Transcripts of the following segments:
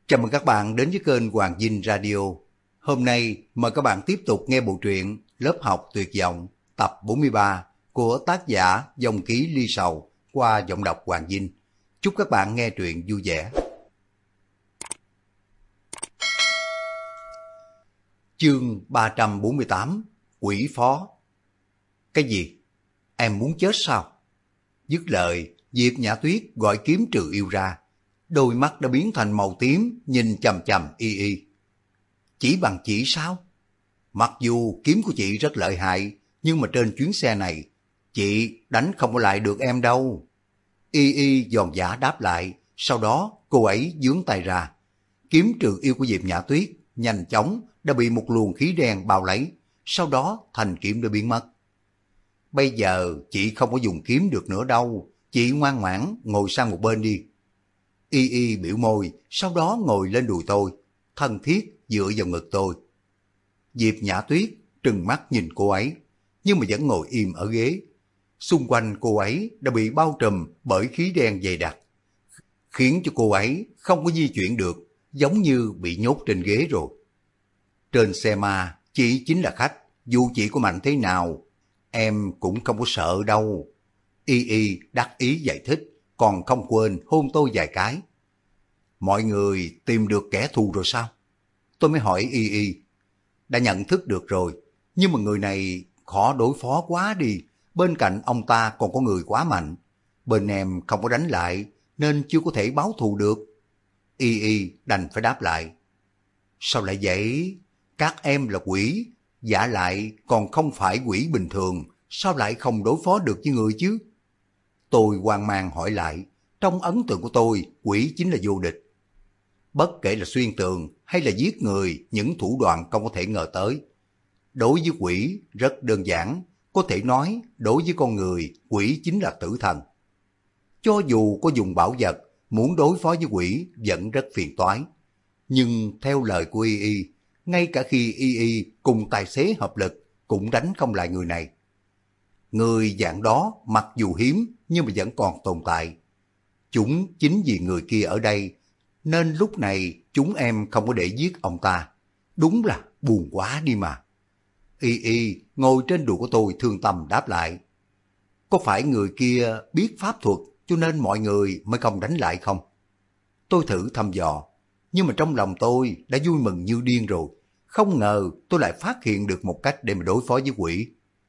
Chào mừng các bạn đến với kênh Hoàng Dinh Radio. Hôm nay mời các bạn tiếp tục nghe bộ truyện Lớp học tuyệt vọng tập 43 của tác giả Dòng Ký Ly Sầu qua giọng đọc Hoàng Dinh. Chúc các bạn nghe truyện vui vẻ. Chương 348 Quỷ Phó. Cái gì? Em muốn chết sao? Dứt lời, Diệp Nhã Tuyết gọi kiếm trừ yêu ra. Đôi mắt đã biến thành màu tím, nhìn chằm chằm Y Y. Chỉ bằng chỉ sao? Mặc dù kiếm của chị rất lợi hại, nhưng mà trên chuyến xe này, chị đánh không có lại được em đâu. Y Y giòn giả đáp lại, sau đó cô ấy giương tay ra. Kiếm trừ yêu của Diệp Nhã Tuyết nhanh chóng đã bị một luồng khí đen bao lấy, sau đó thanh kiếm đã biến mất. Bây giờ chị không có dùng kiếm được nữa đâu, chị ngoan ngoãn ngồi sang một bên đi. Y Y biểu môi, sau đó ngồi lên đùi tôi, thân thiết dựa vào ngực tôi. Diệp Nhã Tuyết trừng mắt nhìn cô ấy, nhưng mà vẫn ngồi im ở ghế. Xung quanh cô ấy đã bị bao trùm bởi khí đen dày đặc, khiến cho cô ấy không có di chuyển được, giống như bị nhốt trên ghế rồi. Trên xe ma, chị chính là khách, dù chị có mạnh thế nào, em cũng không có sợ đâu. Y Y đắc ý giải thích, còn không quên hôn tôi vài cái. Mọi người tìm được kẻ thù rồi sao? Tôi mới hỏi Y Y. Đã nhận thức được rồi, nhưng mà người này khó đối phó quá đi, bên cạnh ông ta còn có người quá mạnh. Bên em không có đánh lại, nên chưa có thể báo thù được. Y Y đành phải đáp lại. Sao lại vậy? Các em là quỷ, giả lại còn không phải quỷ bình thường, sao lại không đối phó được với người chứ? Tôi hoang mang hỏi lại, trong ấn tượng của tôi, quỷ chính là vô địch. Bất kể là xuyên tường hay là giết người, những thủ đoạn không có thể ngờ tới. Đối với quỷ rất đơn giản, có thể nói đối với con người, quỷ chính là tử thần. Cho dù có dùng bảo vật, muốn đối phó với quỷ vẫn rất phiền toái. Nhưng theo lời của Y Y, ngay cả khi Y Y cùng tài xế hợp lực cũng đánh không lại người này. Người dạng đó mặc dù hiếm nhưng mà vẫn còn tồn tại. Chúng chính vì người kia ở đây, nên lúc này chúng em không có để giết ông ta. Đúng là buồn quá đi mà. Y Y ngồi trên đùi của tôi thương tâm đáp lại. Có phải người kia biết pháp thuật cho nên mọi người mới không đánh lại không? Tôi thử thăm dò, nhưng mà trong lòng tôi đã vui mừng như điên rồi. Không ngờ tôi lại phát hiện được một cách để mà đối phó với quỷ.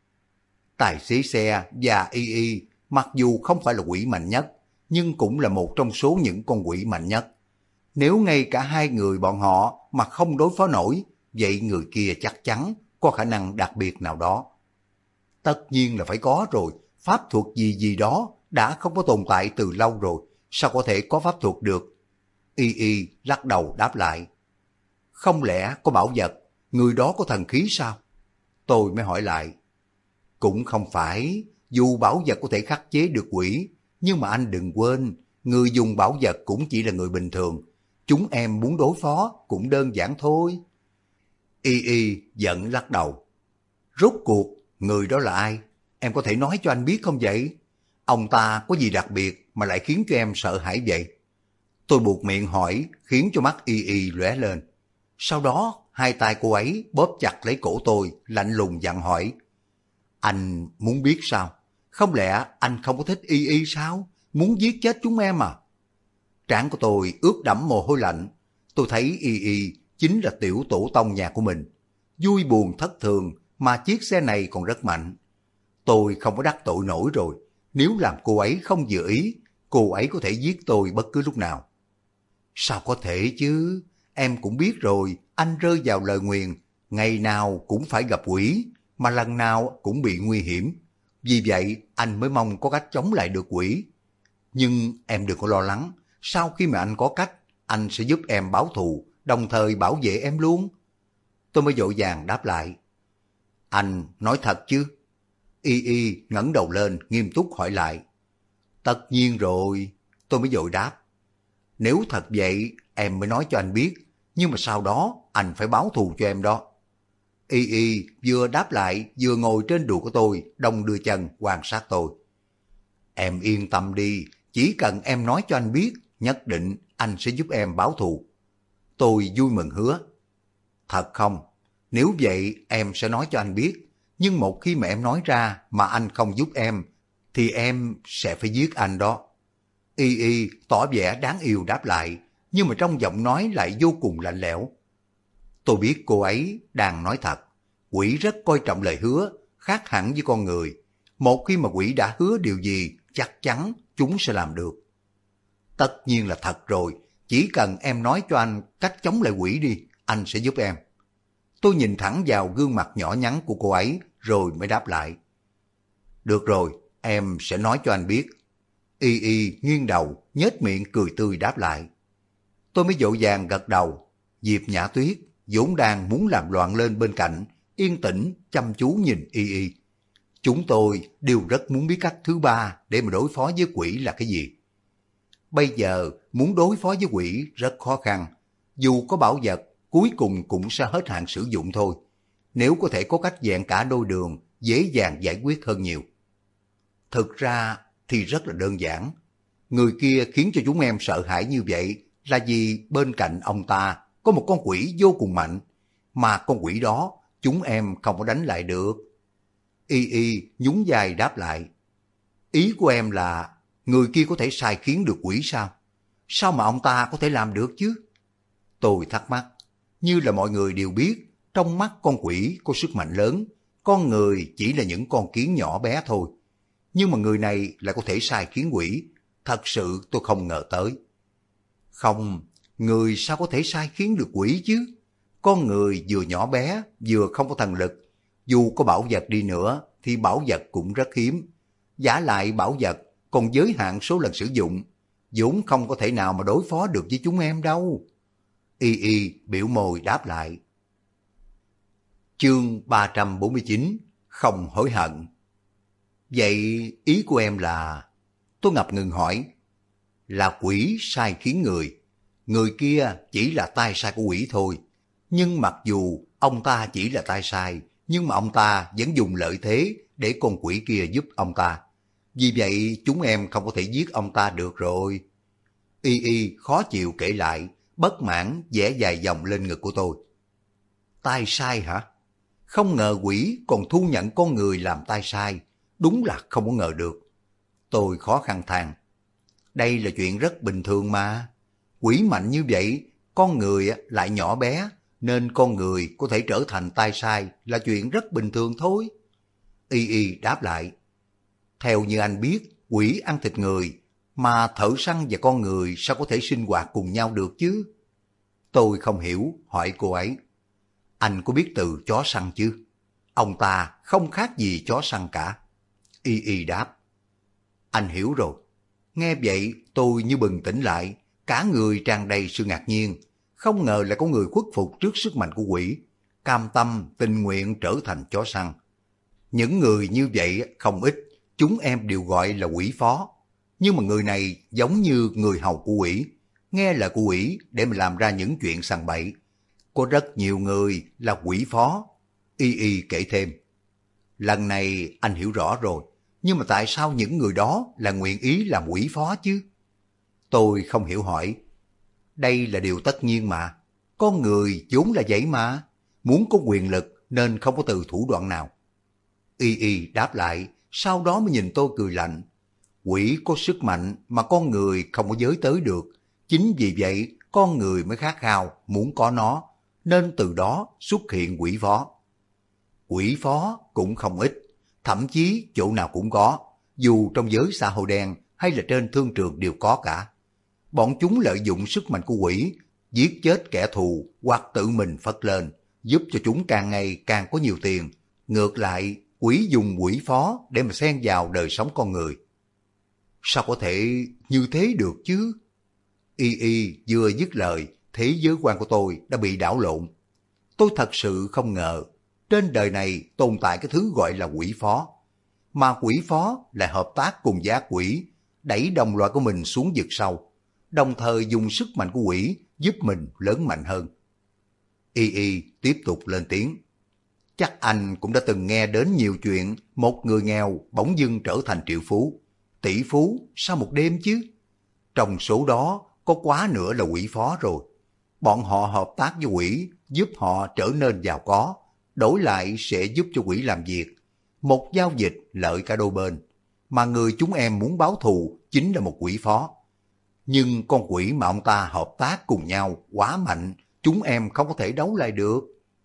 Tài xế xe và Y Y mặc dù không phải là quỷ mạnh nhất, nhưng cũng là một trong số những con quỷ mạnh nhất. Nếu ngay cả hai người bọn họ mà không đối phó nổi, vậy người kia chắc chắn có khả năng đặc biệt nào đó. Tất nhiên là phải có rồi, pháp thuật gì gì đó đã không có tồn tại từ lâu rồi, sao có thể có pháp thuật được? Y Y lắc đầu đáp lại. Không lẽ có bảo vật, người đó có thần khí sao? Tôi mới hỏi lại. Cũng không phải, dù bảo vật có thể khắc chế được quỷ, nhưng mà anh đừng quên, người dùng bảo vật cũng chỉ là người bình thường. Chúng em muốn đối phó cũng đơn giản thôi. Y Y giận lắc đầu. Rốt cuộc, người đó là ai? Em có thể nói cho anh biết không vậy? Ông ta có gì đặc biệt mà lại khiến cho em sợ hãi vậy? Tôi buột miệng hỏi, khiến cho mắt Y Y lóe lên. Sau đó, hai tay cô ấy bóp chặt lấy cổ tôi, lạnh lùng dặn hỏi. Anh muốn biết sao? Không lẽ anh không có thích Y Y sao? Muốn giết chết chúng em à? Trán của tôi ướt đẫm mồ hôi lạnh. Tôi thấy Y Y chính là tiểu tổ tông nhà của mình. Vui buồn thất thường mà chiếc xe này còn rất mạnh. Tôi không có đắc tội nổi rồi. Nếu làm cô ấy không vừa ý, cô ấy có thể giết tôi bất cứ lúc nào. Sao có thể chứ? Em cũng biết rồi, anh rơi vào lời nguyền. Ngày nào cũng phải gặp quỷ, mà lần nào cũng bị nguy hiểm. Vì vậy anh mới mong có cách chống lại được quỷ. Nhưng em đừng có lo lắng, sau khi mà anh có cách, anh sẽ giúp em báo thù, đồng thời bảo vệ em luôn. Tôi mới vội vàng đáp lại. Anh nói thật chứ? Y Y ngẩng đầu lên nghiêm túc hỏi lại. Tất nhiên rồi, tôi mới vội đáp. Nếu thật vậy, em mới nói cho anh biết, nhưng mà sau đó anh phải báo thù cho em đó. Y Y vừa đáp lại vừa ngồi trên đùi của tôi, đong đưa chân quan sát tôi. Em yên tâm đi, chỉ cần em nói cho anh biết, nhất định anh sẽ giúp em báo thù. Tôi vui mừng hứa. Thật không? Nếu vậy em sẽ nói cho anh biết. Nhưng một khi mà em nói ra mà anh không giúp em, thì em sẽ phải giết anh đó. Y Y tỏ vẻ đáng yêu đáp lại, nhưng mà trong giọng nói lại vô cùng lạnh lẽo. Tôi biết cô ấy đang nói thật. Quỷ rất coi trọng lời hứa, khác hẳn với con người. Một khi mà quỷ đã hứa điều gì, chắc chắn chúng sẽ làm được. Tất nhiên là thật rồi, chỉ cần em nói cho anh cách chống lại quỷ đi, anh sẽ giúp em. Tôi nhìn thẳng vào gương mặt nhỏ nhắn của cô ấy rồi mới đáp lại. Được rồi, em sẽ nói cho anh biết. Y Y nghiêng đầu, nhếch miệng cười tươi đáp lại. Tôi mới vội vàng gật đầu. Diệp Nhã Tuyết vốn đang muốn làm loạn lên bên cạnh, yên tĩnh chăm chú nhìn Y Y. Chúng tôi đều rất muốn biết cách thứ ba để mà đối phó với quỷ là cái gì. Bây giờ muốn đối phó với quỷ rất khó khăn. Dù có bảo vật, cuối cùng cũng sẽ hết hạn sử dụng thôi. Nếu có thể có cách dạng cả đôi đường, dễ dàng giải quyết hơn nhiều. Thực ra thì rất là đơn giản. Người kia khiến cho chúng em sợ hãi như vậy là vì bên cạnh ông ta có một con quỷ vô cùng mạnh, mà con quỷ đó chúng em không có đánh lại được. Y Y nhún vai đáp lại. Ý của em là người kia có thể sai khiến được quỷ sao? Sao mà ông ta có thể làm được chứ? Tôi thắc mắc. Như là mọi người đều biết, trong mắt con quỷ có sức mạnh lớn, con người chỉ là những con kiến nhỏ bé thôi. Nhưng mà người này lại có thể sai khiến quỷ, thật sự tôi không ngờ tới. Không, người sao có thể sai khiến được quỷ chứ? Con người vừa nhỏ bé, vừa không có thần lực. Dù có bảo vật đi nữa, thì bảo vật cũng rất hiếm. Giả lại bảo vật, còn giới hạn số lần sử dụng, vốn không có thể nào mà đối phó được với chúng em đâu. Y Y biểu môi đáp lại. Chương 349, không hối hận. Vậy ý của em là... Tôi ngập ngừng hỏi. Là quỷ sai khiến người. Người kia chỉ là tay sai của quỷ thôi. Nhưng mặc dù ông ta chỉ là tay sai, nhưng mà ông ta vẫn dùng lợi thế để con quỷ kia giúp ông ta. Vì vậy chúng em không có thể giết ông ta được rồi. Y Y khó chịu kể lại, bất mãn vẽ dài dòng lên ngực của tôi. Tai sai hả? Không ngờ quỷ còn thu nhận con người làm tai sai, đúng là không có ngờ được. Tôi khó khăn than. Đây là chuyện rất bình thường mà. Quỷ mạnh như vậy, con người lại nhỏ bé, nên con người có thể trở thành tai sai là chuyện rất bình thường thôi. Y Y đáp lại. Theo như anh biết, quỷ ăn thịt người, mà thợ săn và con người sao có thể sinh hoạt cùng nhau được chứ? Tôi không hiểu, hỏi cô ấy. Anh có biết từ chó săn chứ? Ông ta không khác gì chó săn cả. Y Y đáp. Anh hiểu rồi. Nghe vậy tôi như bừng tỉnh lại, cả người tràn đầy sự ngạc nhiên. Không ngờ lại có người khuất phục trước sức mạnh của quỷ, cam tâm tình nguyện trở thành chó săn. Những người như vậy không ít, chúng em đều gọi là quỷ phó. Nhưng mà người này giống như người hầu của quỷ, nghe lời của quỷ để mà làm ra những chuyện sằng bậy. Có rất nhiều người là quỷ phó. Y Y kể thêm. Lần này anh hiểu rõ rồi, nhưng mà tại sao những người đó là nguyện ý làm quỷ phó chứ? Tôi không hiểu hỏi. Đây là điều tất nhiên mà. Con người vốn là vậy mà. Muốn có quyền lực nên không có từ thủ đoạn nào. Y Y đáp lại, sau đó mới nhìn tôi cười lạnh. Quỷ có sức mạnh mà con người không có giới tới được. Chính vì vậy con người mới khát khao muốn có nó, nên từ đó xuất hiện quỷ phó. Quỷ phó cũng không ít, thậm chí chỗ nào cũng có, dù trong giới xã hội đen hay là trên thương trường đều có cả. Bọn chúng lợi dụng sức mạnh của quỷ, giết chết kẻ thù hoặc tự mình phất lên, giúp cho chúng càng ngày càng có nhiều tiền. Ngược lại, quỷ dùng quỷ phó để mà xen vào đời sống con người. Sao có thể như thế được chứ? Y Y vừa dứt lời, thế giới quan của tôi đã bị đảo lộn. Tôi thật sự không ngờ, trên đời này tồn tại cái thứ gọi là quỷ phó. Mà quỷ phó lại hợp tác cùng với ác quỷ, đẩy đồng loại của mình xuống vực sâu, đồng thời dùng sức mạnh của quỷ giúp mình lớn mạnh hơn. Y Y tiếp tục lên tiếng. Chắc anh cũng đã từng nghe đến nhiều chuyện một người nghèo bỗng dưng trở thành triệu phú, tỷ phú sau một đêm chứ. Trong số đó có quá nửa là quỷ phó rồi. bọn họ hợp tác với quỷ, giúp họ trở nên giàu có, đổi lại sẽ giúp cho quỷ làm việc. Một giao dịch lợi cả đôi bên, mà người chúng em muốn báo thù chính là một quỷ phó. Nhưng con quỷ mà ông ta hợp tác cùng nhau quá mạnh, chúng em không có thể đấu lại được.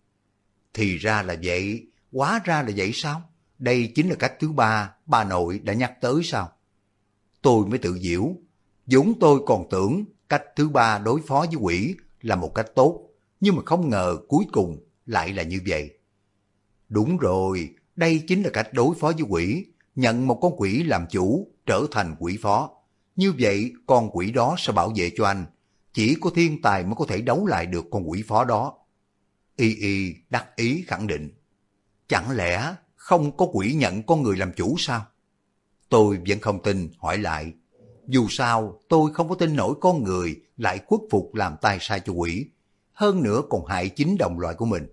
Thì ra là vậy, hóa ra là vậy sao? Đây chính là cách thứ ba bà nội đã nhắc tới sao? Tôi mới tự giễu, vốn tôi còn tưởng cách thứ ba đối phó với quỷ là một cách tốt, nhưng mà không ngờ cuối cùng lại là như vậy. Đúng rồi, đây chính là cách đối phó với quỷ, nhận một con quỷ làm chủ, trở thành quỷ phó. Như vậy con quỷ đó sẽ bảo vệ cho anh, chỉ có thiên tài mới có thể đấu lại được con quỷ phó đó. Y Y đắc ý khẳng định. Chẳng lẽ không có quỷ nhận con người làm chủ sao? Tôi vẫn không tin, hỏi lại. Dù sao tôi không có tin nổi con người lại khuất phục làm tay sai cho quỷ, hơn nữa còn hại chính đồng loại của mình.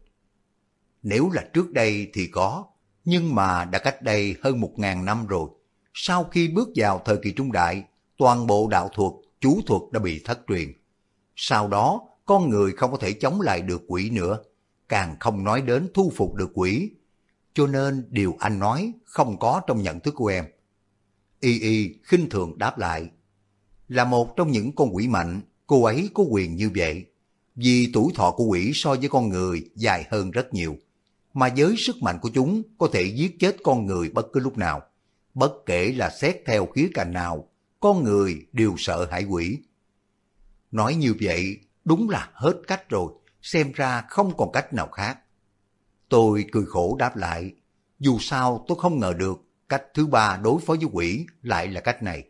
Nếu là trước đây thì có, nhưng mà đã cách đây hơn 1000 năm rồi. Sau khi bước vào thời kỳ trung đại, toàn bộ đạo thuật, chú thuật đã bị thất truyền. Sau đó, con người không có thể chống lại được quỷ nữa, càng không nói đến thu phục được quỷ. Cho nên điều anh nói không có trong nhận thức của em. Y Y khinh thường đáp lại. Là một trong những con quỷ mạnh, cô ấy có quyền như vậy. Vì tuổi thọ của quỷ so với con người dài hơn rất nhiều. Mà với sức mạnh của chúng có thể giết chết con người bất cứ lúc nào. Bất kể là xét theo khía cạnh nào, con người đều sợ hãi quỷ. Nói như vậy đúng là hết cách rồi, xem ra không còn cách nào khác. Tôi cười khổ đáp lại, dù sao tôi không ngờ được cách thứ ba đối phó với quỷ lại là cách này.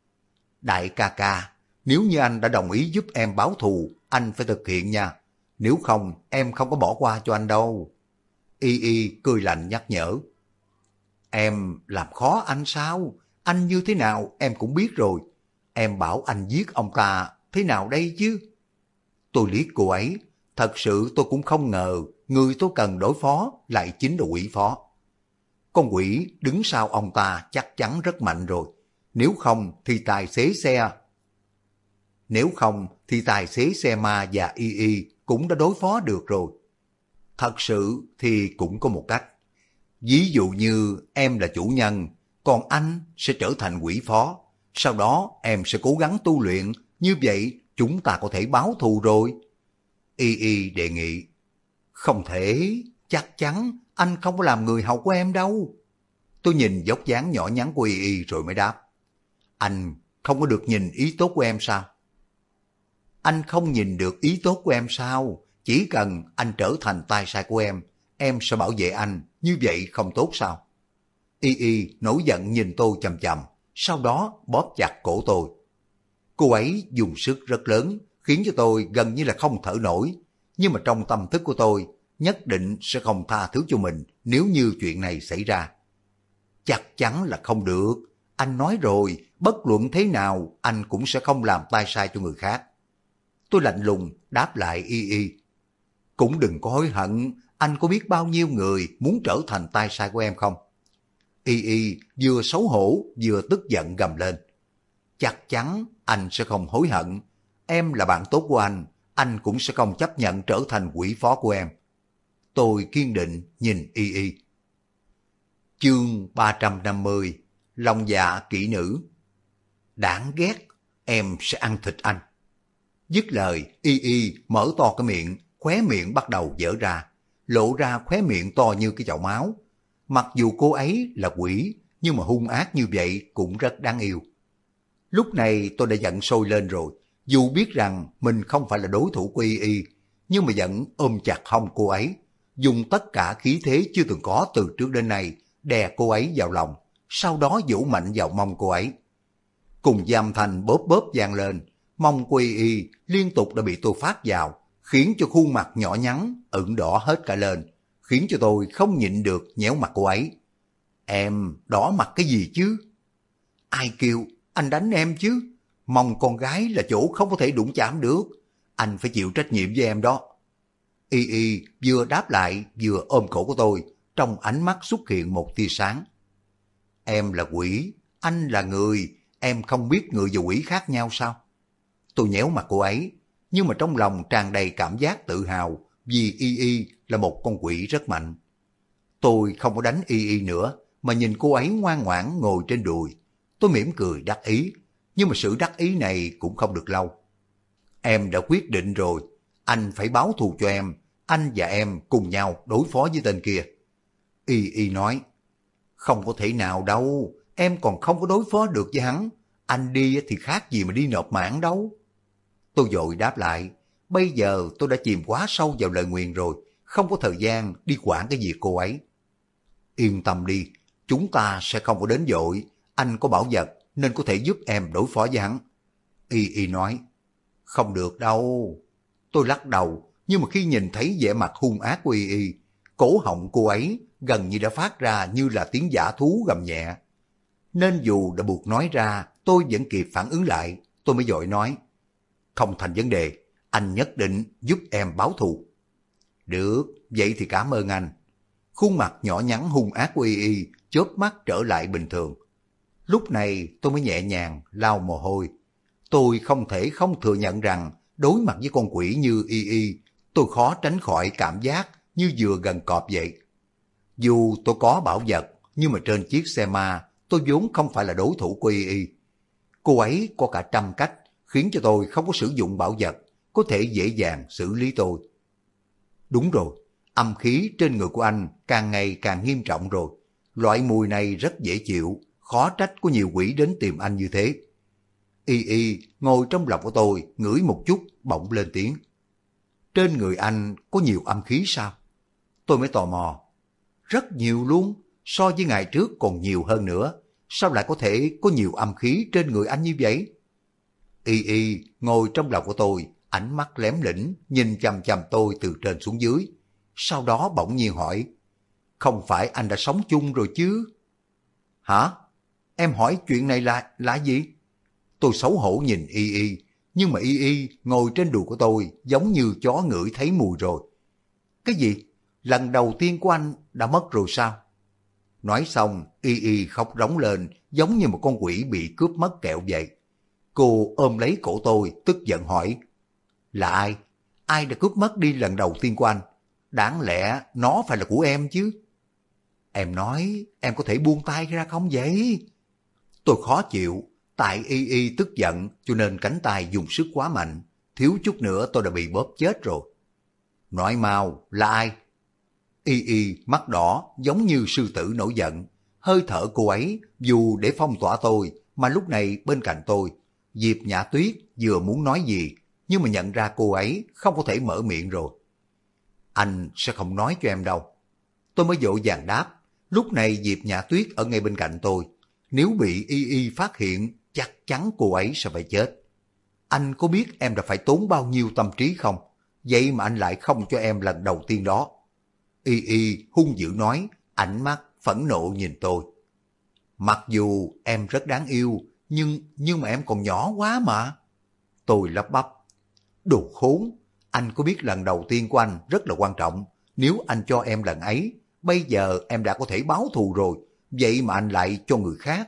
Đại ca ca, nếu như anh đã đồng ý giúp em báo thù, anh phải thực hiện nha, nếu không em không có bỏ qua cho anh đâu. Y Y cười lạnh nhắc nhở. Em làm khó anh sao? Anh như thế nào em cũng biết rồi. Em bảo anh giết ông ta thế nào đây chứ? Tôi liếc cô ấy, thật sự tôi cũng không ngờ người tôi cần đối phó lại chính là quỷ phó. Con quỷ đứng sau ông ta chắc chắn rất mạnh rồi. Nếu không thì tài xế xe ma và Y Y cũng đã đối phó được rồi. Thật sự thì cũng có một cách. Ví dụ như em là chủ nhân, còn anh sẽ trở thành quỷ phó. Sau đó em sẽ cố gắng tu luyện, như vậy chúng ta có thể báo thù rồi. Y Y đề nghị. Không thể, chắc chắn anh không có làm người hầu của em đâu. Tôi nhìn dốc dáng nhỏ nhắn của Y Y rồi mới đáp. Anh không có được nhìn ý tốt của em sao? Anh không nhìn được ý tốt của em sao? Chỉ cần anh trở thành tay sai của em sẽ bảo vệ anh, như vậy không tốt sao? Y Y nổi giận nhìn tôi chằm chằm, sau đó bóp chặt cổ tôi. Cô ấy dùng sức rất lớn, khiến cho tôi gần như là không thở nổi. Nhưng mà trong tâm thức của tôi, nhất định sẽ không tha thứ cho mình nếu như chuyện này xảy ra. Chắc chắn là không được. Anh nói rồi, bất luận thế nào, anh cũng sẽ không làm tay sai cho người khác. Tôi lạnh lùng đáp lại Y Y. Cũng đừng có hối hận, anh có biết bao nhiêu người muốn trở thành tay sai của em không? Y Y vừa xấu hổ vừa tức giận gầm lên. Chắc chắn anh sẽ không hối hận. Em là bạn tốt của anh cũng sẽ không chấp nhận trở thành quỷ phó của em. Tôi kiên định nhìn Y Y. Chương 350, lòng dạ kỹ nữ. Đáng ghét, em sẽ ăn thịt anh. Dứt lời, Y Y mở to cái miệng, khóe miệng bắt đầu vỡ ra, lộ ra khóe miệng to như cái chậu máu. Mặc dù cô ấy là quỷ, nhưng mà hung ác như vậy cũng rất đáng yêu. Lúc này tôi đã giận sôi lên rồi, dù biết rằng mình không phải là đối thủ của Y Y, nhưng mà vẫn ôm chặt hông cô ấy, dùng tất cả khí thế chưa từng có từ trước đến nay, đè cô ấy vào lòng, sau đó vỗ mạnh vào mông cô ấy. Cùng giam thanh bóp bóp vang lên, mông của Y Y liên tục đã bị tôi phát vào, khiến cho khuôn mặt nhỏ nhắn, ửng đỏ hết cả lên, khiến cho tôi không nhịn được nhéo mặt cô ấy. Em đỏ mặt cái gì chứ? Ai kêu anh đánh em chứ? Mông con gái là chỗ không có thể đụng chạm được. Anh phải chịu trách nhiệm với em đó. Y Y vừa đáp lại vừa ôm cổ của tôi, trong ánh mắt xuất hiện một tia sáng. Em là quỷ, anh là người, em không biết người và quỷ khác nhau sao? Tôi nhéo mặt cô ấy, nhưng mà trong lòng tràn đầy cảm giác tự hào vì Y Y là một con quỷ rất mạnh. Tôi không có đánh Y Y nữa, mà nhìn cô ấy ngoan ngoãn ngồi trên đùi. Tôi mỉm cười đắc ý, nhưng mà sự đắc ý này cũng không được lâu. Em đã quyết định rồi, anh phải báo thù cho em, anh và em cùng nhau đối phó với tên kia. Y Y nói, không có thể nào đâu, em còn không có đối phó được với hắn, anh đi thì khác gì mà đi nộp mạng đâu. Tôi vội đáp lại, bây giờ tôi đã chìm quá sâu vào lời nguyền rồi, không có thời gian đi quản cái việc cô ấy. Yên tâm đi, chúng ta sẽ không có đến vội, anh có bảo vật nên có thể giúp em đối phó với hắn. Y Y nói, không được đâu. Tôi lắc đầu, nhưng mà khi nhìn thấy vẻ mặt hung ác của Y Y, cổ họng cô ấy gần như đã phát ra như là tiếng dã thú gầm nhẹ. Nên dù đã buộc nói ra, tôi vẫn kịp phản ứng lại, tôi mới vội nói, không thành vấn đề, anh nhất định giúp em báo thù. Được, vậy thì cảm ơn anh. Khuôn mặt nhỏ nhắn hung ác của Y Y chớp mắt trở lại bình thường. Lúc này tôi mới nhẹ nhàng lau mồ hôi. Tôi không thể không thừa nhận rằng đối mặt với con quỷ như Y Y, tôi khó tránh khỏi cảm giác như vừa gần cọp vậy. Dù tôi có bảo vật, nhưng mà trên chiếc xe ma, tôi vốn không phải là đối thủ của Y Y. Cô ấy có cả trăm cách, khiến cho tôi không có sử dụng bảo vật, có thể dễ dàng xử lý tôi. Đúng rồi, âm khí trên người của anh càng ngày càng nghiêm trọng rồi. Loại mùi này rất dễ chịu, khó trách có nhiều quỷ đến tìm anh như thế. Y Y ngồi trong lòng của tôi, ngửi một chút, bỗng lên tiếng. Trên người anh có nhiều âm khí sao? Tôi mới tò mò. Rất nhiều luôn, so với ngày trước còn nhiều hơn nữa. Sao lại có thể có nhiều âm khí trên người anh như vậy? Y Y ngồi trong lòng của tôi, ánh mắt lém lĩnh, nhìn chằm chằm tôi từ trên xuống dưới. Sau đó bỗng nhiên hỏi, không phải anh đã sống chung rồi chứ? Hả? Em hỏi chuyện này là gì? Tôi xấu hổ nhìn Y Y, nhưng mà Y Y ngồi trên đùi của tôi giống như chó ngửi thấy mùi rồi. Cái gì? Lần đầu tiên của anh đã mất rồi sao? Nói xong, Y Y khóc rống lên giống như một con quỷ bị cướp mất kẹo vậy. Cô ôm lấy cổ tôi, tức giận hỏi, là ai? Ai đã cướp mất đi lần đầu tiên của anh? Đáng lẽ nó phải là của em chứ. Em nói em có thể buông tay ra không vậy? Tôi khó chịu, tại Y Y tức giận cho nên cánh tay dùng sức quá mạnh, thiếu chút nữa tôi đã bị bóp chết rồi. Nói mau, là ai? Y Y mắt đỏ giống như sư tử nổi giận, hơi thở cô ấy dù để phong tỏa tôi, mà lúc này bên cạnh tôi, Diệp Nhã Tuyết vừa muốn nói gì, nhưng mà nhận ra cô ấy không có thể mở miệng rồi. Anh sẽ không nói cho em đâu. Tôi mới vội vàng đáp, lúc này Diệp Nhã Tuyết ở ngay bên cạnh tôi, nếu bị Y Y phát hiện, chắc chắn cô ấy sẽ phải chết. Anh có biết em đã phải tốn bao nhiêu tâm trí không? Vậy mà anh lại không cho em lần đầu tiên đó. Y Y hung dữ nói, ánh mắt phẫn nộ nhìn tôi. Mặc dù em rất đáng yêu, nhưng mà em còn nhỏ quá mà. Tôi lắp bắp. Đồ khốn, anh có biết lần đầu tiên của anh rất là quan trọng. Nếu anh cho em lần ấy, bây giờ em đã có thể báo thù rồi. Vậy mà anh lại cho người khác.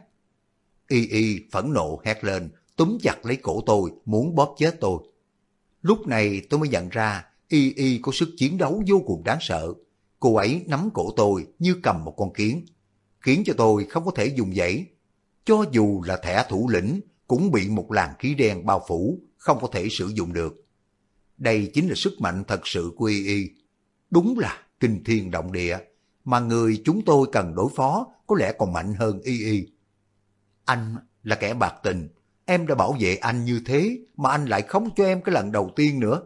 Y Y phẫn nộ hét lên, túm chặt lấy cổ tôi, muốn bóp chết tôi. Lúc này tôi mới nhận ra Y Y có sức chiến đấu vô cùng đáng sợ. Cô ấy nắm cổ tôi như cầm một con kiến, khiến cho tôi không có thể dùng dãy. Cho dù là thẻ thủ lĩnh, cũng bị một làn khí đen bao phủ, không có thể sử dụng được. Đây chính là sức mạnh thật sự của Y Y. Đúng là kinh thiên động địa, mà người chúng tôi cần đối phó có lẽ còn mạnh hơn Y Y. Anh là kẻ bạc tình, em đã bảo vệ anh như thế mà anh lại không cho em cái lần đầu tiên nữa.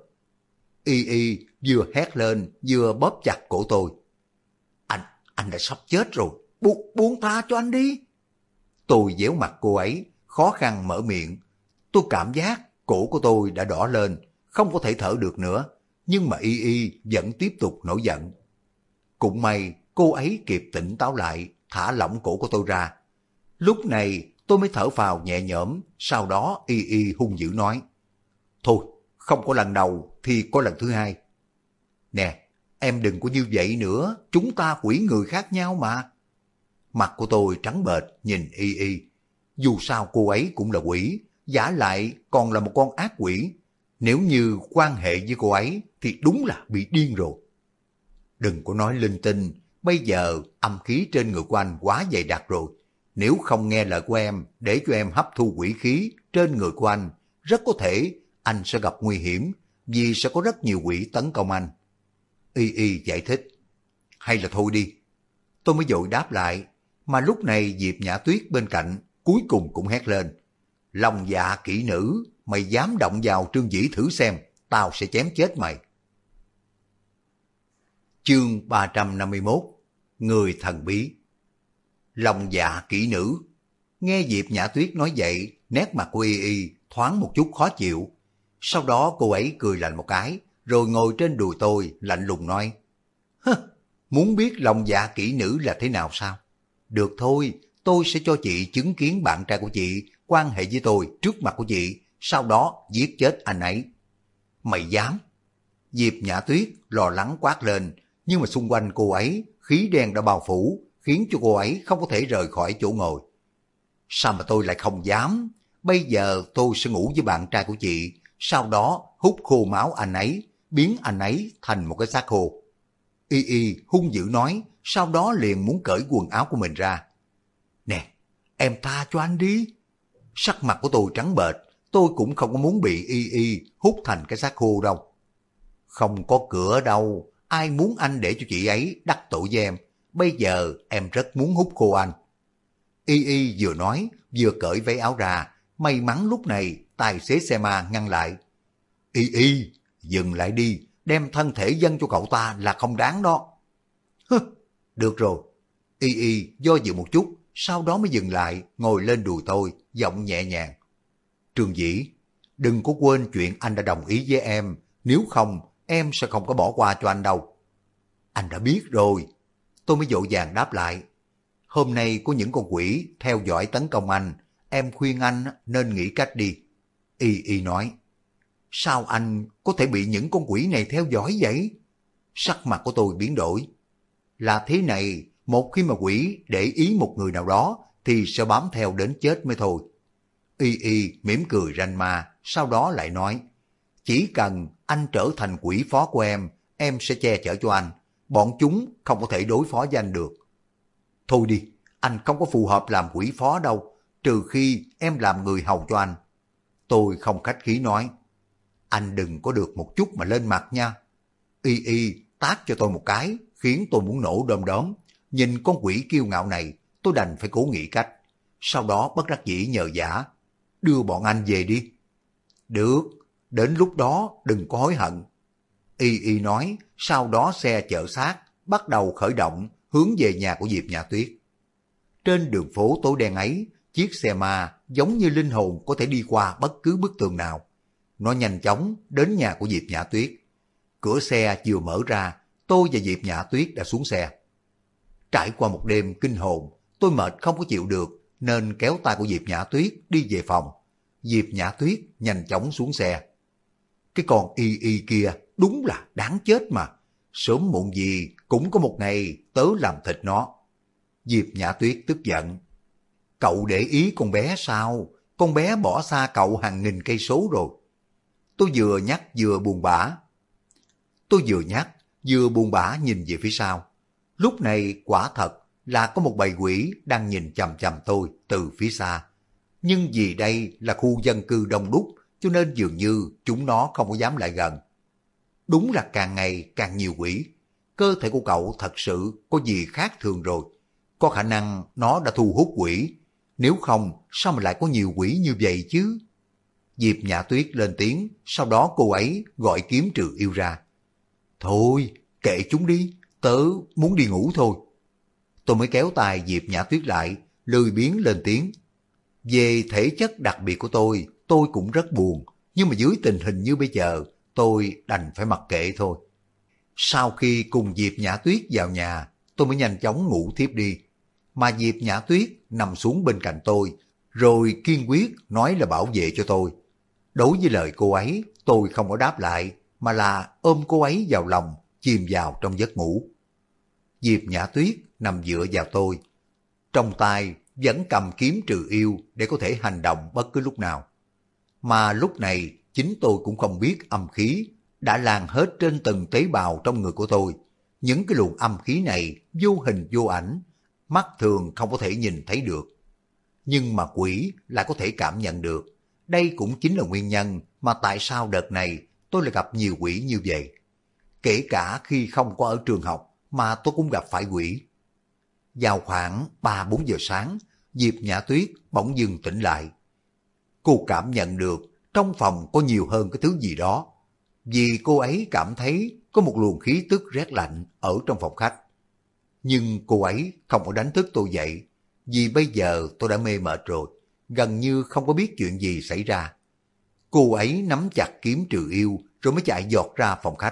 Y Y vừa hét lên vừa bóp chặt cổ tôi. Anh đã sắp chết rồi, buông tha cho anh đi. Tôi véo mặt cô ấy, khó khăn mở miệng. Tôi cảm giác cổ của tôi đã đỏ lên, không có thể thở được nữa, nhưng mà Y Y vẫn tiếp tục nổi giận. Cũng may cô ấy kịp tỉnh táo lại, thả lỏng cổ của tôi ra. Lúc này tôi mới thở phào nhẹ nhõm, sau đó Y Y hung dữ nói, thôi, không có lần đầu thì có lần thứ hai. Nè, em đừng có như vậy nữa, chúng ta quỷ người khác nhau mà. Mặt của tôi trắng bệch nhìn Y Y. Dù sao cô ấy cũng là quỷ, giả lại còn là một con ác quỷ. Nếu như quan hệ với cô ấy thì đúng là bị điên rồi. Đừng có nói linh tinh, bây giờ âm khí trên người của anh quá dày đặc rồi. Nếu không nghe lời của em để cho em hấp thu quỷ khí trên người của anh, rất có thể anh sẽ gặp nguy hiểm vì sẽ có rất nhiều quỷ tấn công anh. Y Y giải thích. Hay là thôi đi. Tôi mới vội đáp lại, mà lúc này Diệp Nhã Tuyết bên cạnh cuối cùng cũng hét lên. Lòng dạ kỹ nữ, mày dám động vào Trương Dĩ thử xem, tao sẽ chém chết mày. Chương 351. Người thần bí. Lòng dạ kỹ nữ. Nghe Diệp Nhã Tuyết nói vậy, nét mặt của Y Y thoáng một chút khó chịu. Sau đó cô ấy cười lạnh một cái, rồi ngồi trên đùi tôi lạnh lùng nói. Muốn biết lòng dạ kỹ nữ là thế nào sao? Được thôi, tôi sẽ cho chị chứng kiến bạn trai của chị quan hệ với tôi trước mặt của chị, sau đó giết chết anh ấy. Mày dám? Diệp Nhã Tuyết lo lắng quát lên, nhưng mà xung quanh cô ấy khí đen đã bao phủ, khiến cho cô ấy không có thể rời khỏi chỗ ngồi. Sao mà tôi lại không dám? Bây giờ tôi sẽ ngủ với bạn trai của chị, sau đó hút khô máu anh ấy, biến anh ấy thành một cái xác khô. Y Y hung dữ nói, sau đó liền muốn cởi quần áo của mình ra. Nè, em tha cho anh đi. Sắc mặt của tôi trắng bệch, tôi cũng không có muốn bị Y Y hút thành cái xác khô đâu. Không có cửa đâu, ai muốn anh để cho chị ấy đắc tội với em. Bây giờ em rất muốn hút khô anh. Y Y vừa nói, vừa cởi váy áo ra. May mắn lúc này tài xế xe ma ngăn lại. Y Y, dừng lại đi, đem thân thể dâng cho cậu ta là không đáng đó. Được rồi. Y Y do dự một chút, sau đó mới dừng lại, ngồi lên đùi tôi, giọng nhẹ nhàng. Trương Dĩ, đừng có quên chuyện anh đã đồng ý với em, nếu không em sẽ không có bỏ qua cho anh đâu. Anh đã biết rồi. Tôi mới vội vàng đáp lại. Hôm nay có những con quỷ theo dõi tấn công anh, em khuyên anh nên nghĩ cách đi. Y Y nói. Sao anh có thể bị những con quỷ này theo dõi vậy? Sắc mặt của tôi biến đổi. Là thế này, một khi mà quỷ để ý một người nào đó thì sẽ bám theo đến chết mới thôi. Y Y mỉm cười ranh ma, sau đó lại nói. Chỉ cần anh trở thành quỷ phó của em sẽ che chở cho anh. Bọn chúng không có thể đối phó với anh được. Thôi đi, anh không có phù hợp làm quỷ phó đâu, trừ khi em làm người hầu cho anh. Tôi không khách khí nói. Anh đừng có được một chút mà lên mặt nha. Y Y tát cho tôi một cái, khiến tôi muốn nổ đom đóm. Nhìn con quỷ kiêu ngạo này, tôi đành phải cố nghĩ cách. Sau đó bất đắc dĩ nhờ vả. Đưa bọn anh về đi. Được, đến lúc đó đừng có hối hận. Y Y nói, sau đó xe chở xác bắt đầu khởi động hướng về nhà của Diệp Nhã Tuyết. Trên đường phố tối đen ấy, chiếc xe ma giống như linh hồn có thể đi qua bất cứ bức tường nào. Nó nhanh chóng đến nhà của Diệp Nhã Tuyết. Cửa xe vừa mở ra, tôi và Diệp Nhã Tuyết đã xuống xe. Trải qua một đêm kinh hồn, tôi mệt không có chịu được, nên kéo tay của Diệp Nhã Tuyết đi về phòng. Diệp Nhã Tuyết nhanh chóng xuống xe. Cái con Y Y kia đúng là đáng chết mà. Sớm muộn gì cũng có một ngày tớ làm thịt nó. Diệp Nhã Tuyết tức giận. Cậu để ý con bé sao? Con bé bỏ xa cậu hàng nghìn cây số rồi. Tôi vừa nhắc vừa buồn bã nhìn về phía sau. Lúc này quả thật là có một bầy quỷ đang nhìn chằm chằm tôi từ phía xa. Nhưng vì đây là khu dân cư đông đúc, cho nên dường như chúng nó không có dám lại gần. Đúng là càng ngày càng nhiều quỷ. Cơ thể của cậu thật sự có gì khác thường rồi. Có khả năng nó đã thu hút quỷ. Nếu không, sao mà lại có nhiều quỷ như vậy chứ? Diệp Nhã Tuyết lên tiếng, sau đó cô ấy gọi kiếm trừ yêu ra. Thôi, kệ chúng đi, tớ muốn đi ngủ thôi. Tôi mới kéo tay Diệp Nhã Tuyết lại, lười biếng lên tiếng. Về thể chất đặc biệt của tôi cũng rất buồn, nhưng mà dưới tình hình như bây giờ, tôi đành phải mặc kệ thôi. Sau khi cùng Diệp Nhã Tuyết vào nhà, tôi mới nhanh chóng ngủ thiếp đi. Mà Diệp Nhã Tuyết nằm xuống bên cạnh tôi, rồi kiên quyết nói là bảo vệ cho tôi. Đối với lời cô ấy, tôi không có đáp lại, mà là ôm cô ấy vào lòng, chìm vào trong giấc ngủ. Diệp Nhã Tuyết nằm dựa vào tôi, trong tay vẫn cầm kiếm trừ yêu để có thể hành động bất cứ lúc nào. Mà lúc này, chính tôi cũng không biết âm khí đã lan hết trên từng tế bào trong người của tôi. Những cái luồng âm khí này vô hình vô ảnh, mắt thường không có thể nhìn thấy được. Nhưng mà quỷ lại có thể cảm nhận được. Đây cũng chính là nguyên nhân mà tại sao đợt này tôi lại gặp nhiều quỷ như vậy. Kể cả khi không có ở trường học mà tôi cũng gặp phải quỷ. Vào khoảng 3-4 giờ sáng, Diệp Nhã Tuyết bỗng dưng tỉnh lại. Cô cảm nhận được trong phòng có nhiều hơn cái thứ gì đó. Vì cô ấy cảm thấy có một luồng khí tức rét lạnh ở trong phòng khách. Nhưng cô ấy không có đánh thức tôi dậy, vì bây giờ tôi đã mê mệt rồi, gần như không có biết chuyện gì xảy ra. Cô ấy nắm chặt kiếm trừ yêu rồi mới chạy giọt ra phòng khách.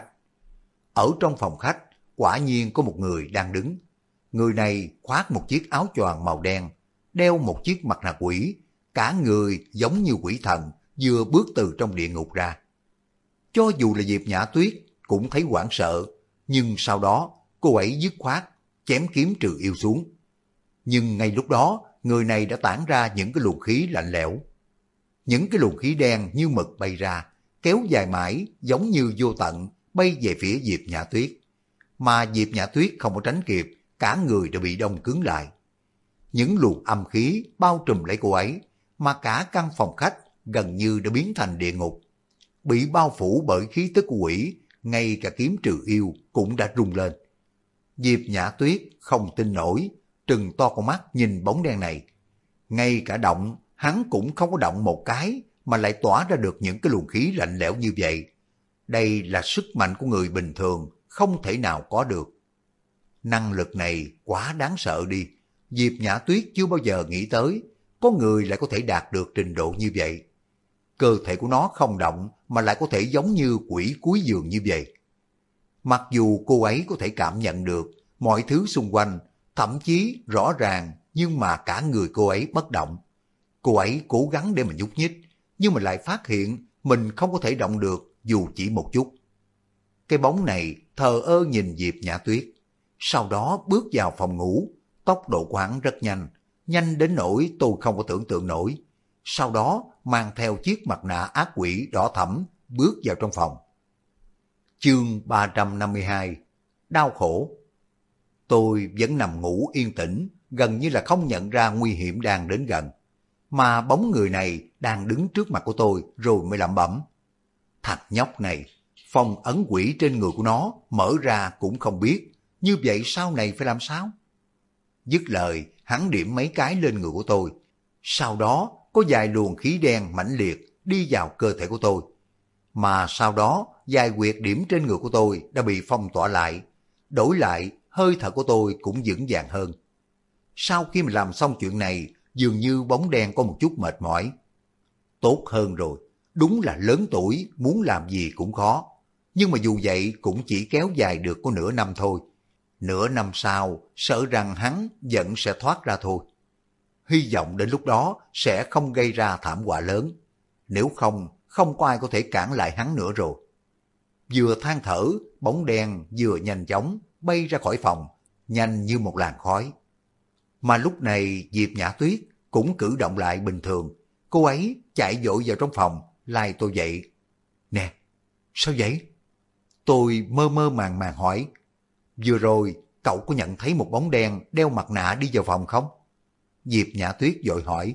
Ở trong phòng khách, quả nhiên có một người đang đứng. Người này khoác một chiếc áo choàng màu đen, đeo một chiếc mặt nạ quỷ, cả người giống như quỷ thần vừa bước từ trong địa ngục ra. Cho dù là Diệp Nhã Tuyết cũng thấy hoảng sợ, nhưng sau đó cô ấy dứt khoát chém kiếm trừ yêu xuống. Nhưng ngay lúc đó, người này đã tản ra những cái luồng khí lạnh lẽo. Những cái luồng khí đen như mực bay ra, kéo dài mãi giống như vô tận, bay về phía Diệp Nhã Tuyết. Mà Diệp Nhã Tuyết không có tránh kịp, cả người đã bị đông cứng lại. Những luồng âm khí bao trùm lấy cô ấy, mà cả căn phòng khách gần như đã biến thành địa ngục. Bị bao phủ bởi khí tức của quỷ, ngay cả kiếm trừ yêu cũng đã rung lên. Diệp Nhã Tuyết không tin nổi, trừng to con mắt nhìn bóng đen này. Ngay cả động, hắn cũng không có động một cái, mà lại tỏa ra được những cái luồng khí lạnh lẽo như vậy. Đây là sức mạnh của người bình thường, không thể nào có được. Năng lực này quá đáng sợ đi. Diệp Nhã Tuyết chưa bao giờ nghĩ tới, có người lại có thể đạt được trình độ như vậy. Cơ thể của nó không động mà lại có thể giống như quỷ cuối giường như vậy. Mặc dù cô ấy có thể cảm nhận được mọi thứ xung quanh, thậm chí rõ ràng, nhưng mà cả người cô ấy bất động. Cô ấy cố gắng để mà nhúc nhích, nhưng mà lại phát hiện mình không có thể động được dù chỉ một chút. Cái bóng này thờ ơ nhìn Diệp Nhã Tuyết, sau đó bước vào phòng ngủ. Tốc độ của hắn rất nhanh, nhanh đến nỗi tôi không có tưởng tượng nổi. Sau đó mang theo chiếc mặt nạ ác quỷ đỏ thẫm bước vào trong phòng. Chương 352: Đau khổ. Tôi vẫn nằm ngủ yên tĩnh, gần như là không nhận ra nguy hiểm đang đến gần. Mà bóng người này đang đứng trước mặt của tôi rồi mới lẩm bẩm. Thằng nhóc này, phong ấn quỷ trên người của nó mở ra cũng không biết, như vậy sau này phải làm sao? Dứt lời, hắn điểm mấy cái lên người của tôi. Sau đó có vài luồng khí đen mãnh liệt đi vào cơ thể của tôi. Mà sau đó vài huyệt điểm trên người của tôi đã bị phong tỏa lại. Đổi lại, hơi thở của tôi cũng vững vàng hơn. Sau khi mà làm xong chuyện này, dường như bóng đen có một chút mệt mỏi. Tốt hơn rồi, đúng là lớn tuổi muốn làm gì cũng khó. Nhưng mà dù vậy cũng chỉ kéo dài được có nửa năm thôi. Nửa năm sau, sợ rằng hắn vẫn sẽ thoát ra thôi. Hy vọng đến lúc đó sẽ không gây ra thảm họa lớn. Nếu không, không có ai có thể cản lại hắn nữa rồi. Vừa than thở, bóng đen vừa nhanh chóng bay ra khỏi phòng, nhanh như một làn khói. Mà lúc này Diệp Nhã Tuyết cũng cử động lại bình thường. Cô ấy chạy vội vào trong phòng, lai tôi dậy. Nè, sao vậy? Tôi mơ mơ màng màng hỏi. Vừa rồi, cậu có nhận thấy một bóng đen đeo mặt nạ đi vào phòng không? Diệp Nhã Tuyết vội hỏi.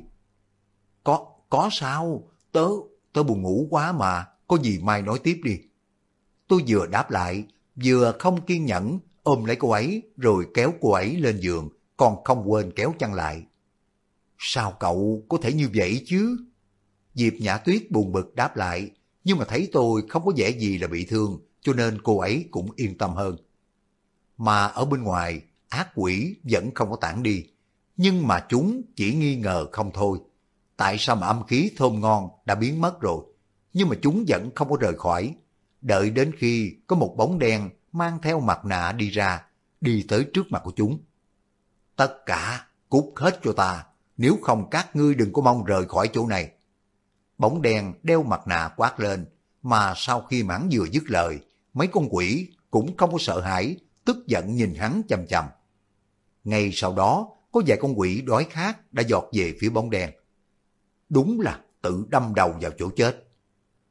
Có sao? Tớ buồn ngủ quá mà, có gì mai nói tiếp đi. Tôi vừa đáp lại, vừa không kiên nhẫn ôm lấy cô ấy rồi kéo cô ấy lên giường, còn không quên kéo chăn lại. Sao cậu có thể như vậy chứ? Diệp Nhã Tuyết buồn bực đáp lại, nhưng mà thấy tôi không có vẻ gì là bị thương, cho nên cô ấy cũng yên tâm hơn. Mà ở bên ngoài, ác quỷ vẫn không có tản đi, nhưng mà chúng chỉ nghi ngờ không thôi. Tại sao mà âm khí thơm ngon đã biến mất rồi, nhưng mà chúng vẫn không có rời khỏi. Đợi đến khi có một bóng đen mang theo mặt nạ đi ra, đi tới trước mặt của chúng. Tất cả cút hết cho ta, nếu không các ngươi đừng có mong rời khỏi chỗ này. Bóng đen đeo mặt nạ quát lên, mà sau khi hắn vừa dứt lời, mấy con quỷ cũng không có sợ hãi, tức giận nhìn hắn chằm chằm. Ngay sau đó, có vài con quỷ đói khát đã giọt về phía bóng đen. Đúng là tự đâm đầu vào chỗ chết.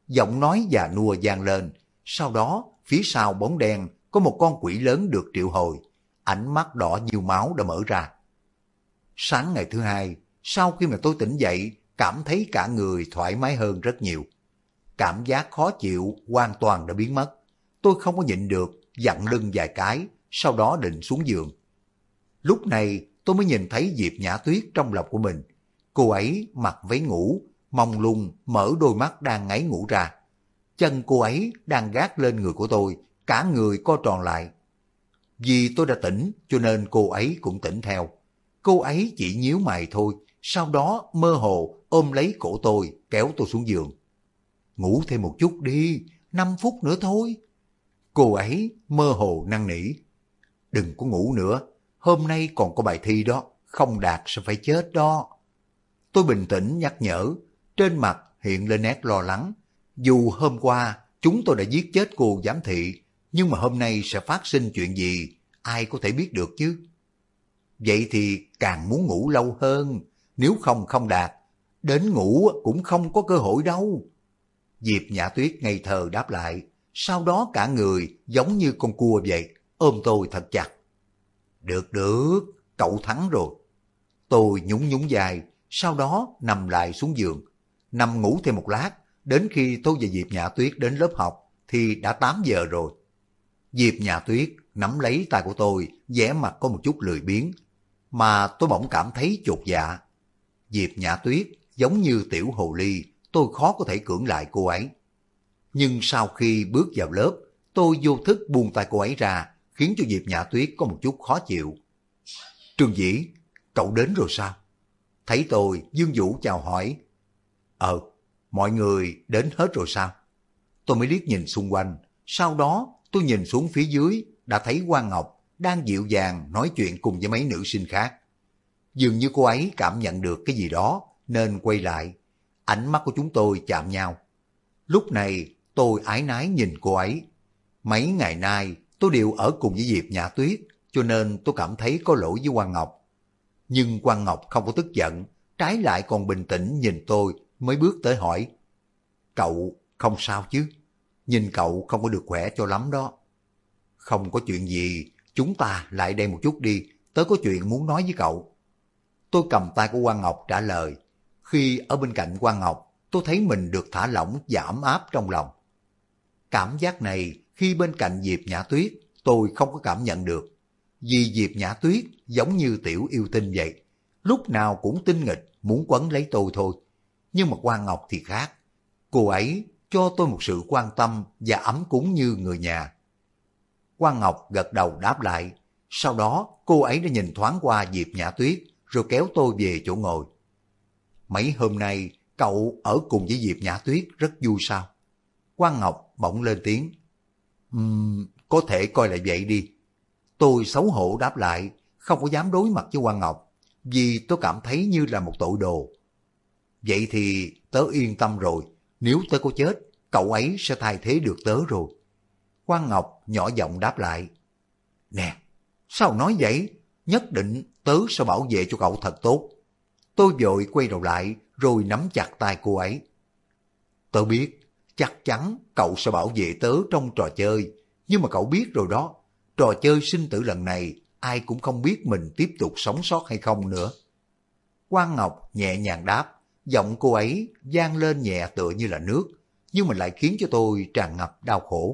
giọng nói già nua vang lên. Sau đó, phía sau bóng đen có một con quỷ lớn được triệu hồi, ánh mắt đỏ như máu đã mở ra. Sáng ngày thứ hai, sau khi mà tôi tỉnh dậy, cảm thấy cả người thoải mái hơn rất nhiều. Cảm giác khó chịu hoàn toàn đã biến mất. Tôi không có nhịn được, dặn lưng vài cái, sau đó định xuống giường. Lúc này tôi mới nhìn thấy Diệp Nhã Tuyết trong lòng của mình. Cô ấy mặc váy ngủ, mông lung mở đôi mắt đang ngáy ngủ ra. Chân cô ấy đang gác lên người của tôi, cả người co tròn lại. Vì tôi đã tỉnh cho nên cô ấy cũng tỉnh theo. Cô ấy chỉ nhíu mày thôi, sau đó mơ hồ ôm lấy cổ tôi, kéo tôi xuống giường. Ngủ thêm một chút đi, 5 phút nữa thôi. Cô ấy mơ hồ năn nỉ. Đừng có ngủ nữa, hôm nay còn có bài thi đó, không đạt sẽ phải chết đó. Tôi bình tĩnh nhắc nhở, trên mặt hiện lên nét lo lắng. Dù hôm qua chúng tôi đã giết chết cô giám thị, nhưng mà hôm nay sẽ phát sinh chuyện gì, ai có thể biết được chứ. Vậy thì càng muốn ngủ lâu hơn, nếu không đạt, đến ngủ cũng không có cơ hội đâu. Diệp Nhã Tuyết ngây thơ đáp lại, sau đó cả người giống như con cua vậy, ôm tôi thật chặt. Được được, cậu thắng rồi. Tôi nhún nhún vai, sau đó nằm lại xuống giường, nằm ngủ thêm một lát, đến khi tôi và Diệp Nhã Tuyết đến lớp học thì đã 8 giờ rồi. Diệp Nhã Tuyết nắm lấy tay của tôi, vẻ mặt có một chút lười biếng, mà tôi bỗng cảm thấy chột dạ. Diệp Nhã Tuyết giống như tiểu hồ ly, tôi khó có thể cưỡng lại cô ấy. Nhưng sau khi bước vào lớp, tôi vô thức buông tay cô ấy ra, khiến cho Diệp Nhã Tuyết có một chút khó chịu. Trương Dĩ, cậu đến rồi sao? Thấy tôi, Dương Vũ chào hỏi. Mọi người đến hết rồi sao? Tôi mới liếc nhìn xung quanh, sau đó tôi nhìn xuống phía dưới, đã thấy Quang Ngọc đang dịu dàng nói chuyện cùng với mấy nữ sinh khác. Dường như cô ấy cảm nhận được cái gì đó, nên quay lại. Ánh mắt của chúng tôi chạm nhau. Lúc này tôi ái nái nhìn cô ấy. Mấy ngày nay tôi đều ở cùng với Diệp Nhã Tuyết, cho nên tôi cảm thấy có lỗi với Quang Ngọc. Nhưng Quang Ngọc không có tức giận, trái lại còn bình tĩnh nhìn tôi, mới bước tới hỏi. Cậu không sao chứ? Nhìn cậu không có được khỏe cho lắm đó. Không có chuyện gì, chúng ta lại đây một chút đi, tớ có chuyện muốn nói với cậu. Tôi cầm tay của Quang Ngọc trả lời. Khi ở bên cạnh Quang Ngọc, tôi thấy mình được thả lỏng và ấm áp trong lòng. Cảm giác này khi bên cạnh Diệp Nhã Tuyết tôi không có cảm nhận được. Vì Diệp Nhã Tuyết giống như tiểu yêu tinh vậy, lúc nào cũng tinh nghịch muốn quấn lấy tôi thôi. Nhưng mà Quang Ngọc thì khác. Cô ấy cho tôi một sự quan tâm và ấm cúng như người nhà. Quang Ngọc gật đầu đáp lại. Sau đó cô ấy đã nhìn thoáng qua Diệp Nhã Tuyết rồi kéo tôi về chỗ ngồi. Mấy hôm nay cậu ở cùng với Diệp Nhã Tuyết rất vui sao? Quang Ngọc bỗng lên tiếng. Có thể coi là vậy đi. Tôi xấu hổ đáp lại, không có dám đối mặt với Quang Ngọc, vì tôi cảm thấy như là một tội đồ. Vậy thì tớ yên tâm rồi, nếu tớ có chết, cậu ấy sẽ thay thế được tớ rồi. Quang Ngọc nhỏ giọng đáp lại. Nè, sao nói vậy? Nhất định tớ sẽ bảo vệ cho cậu thật tốt. Tôi vội quay đầu lại rồi nắm chặt tay cô ấy. Tớ biết, chắc chắn cậu sẽ bảo vệ tớ trong trò chơi, nhưng mà cậu biết rồi đó, trò chơi sinh tử lần này ai cũng không biết mình tiếp tục sống sót hay không nữa. Quang Ngọc nhẹ nhàng đáp, giọng cô ấy vang lên nhẹ tựa như là nước, nhưng mà lại khiến cho tôi tràn ngập đau khổ.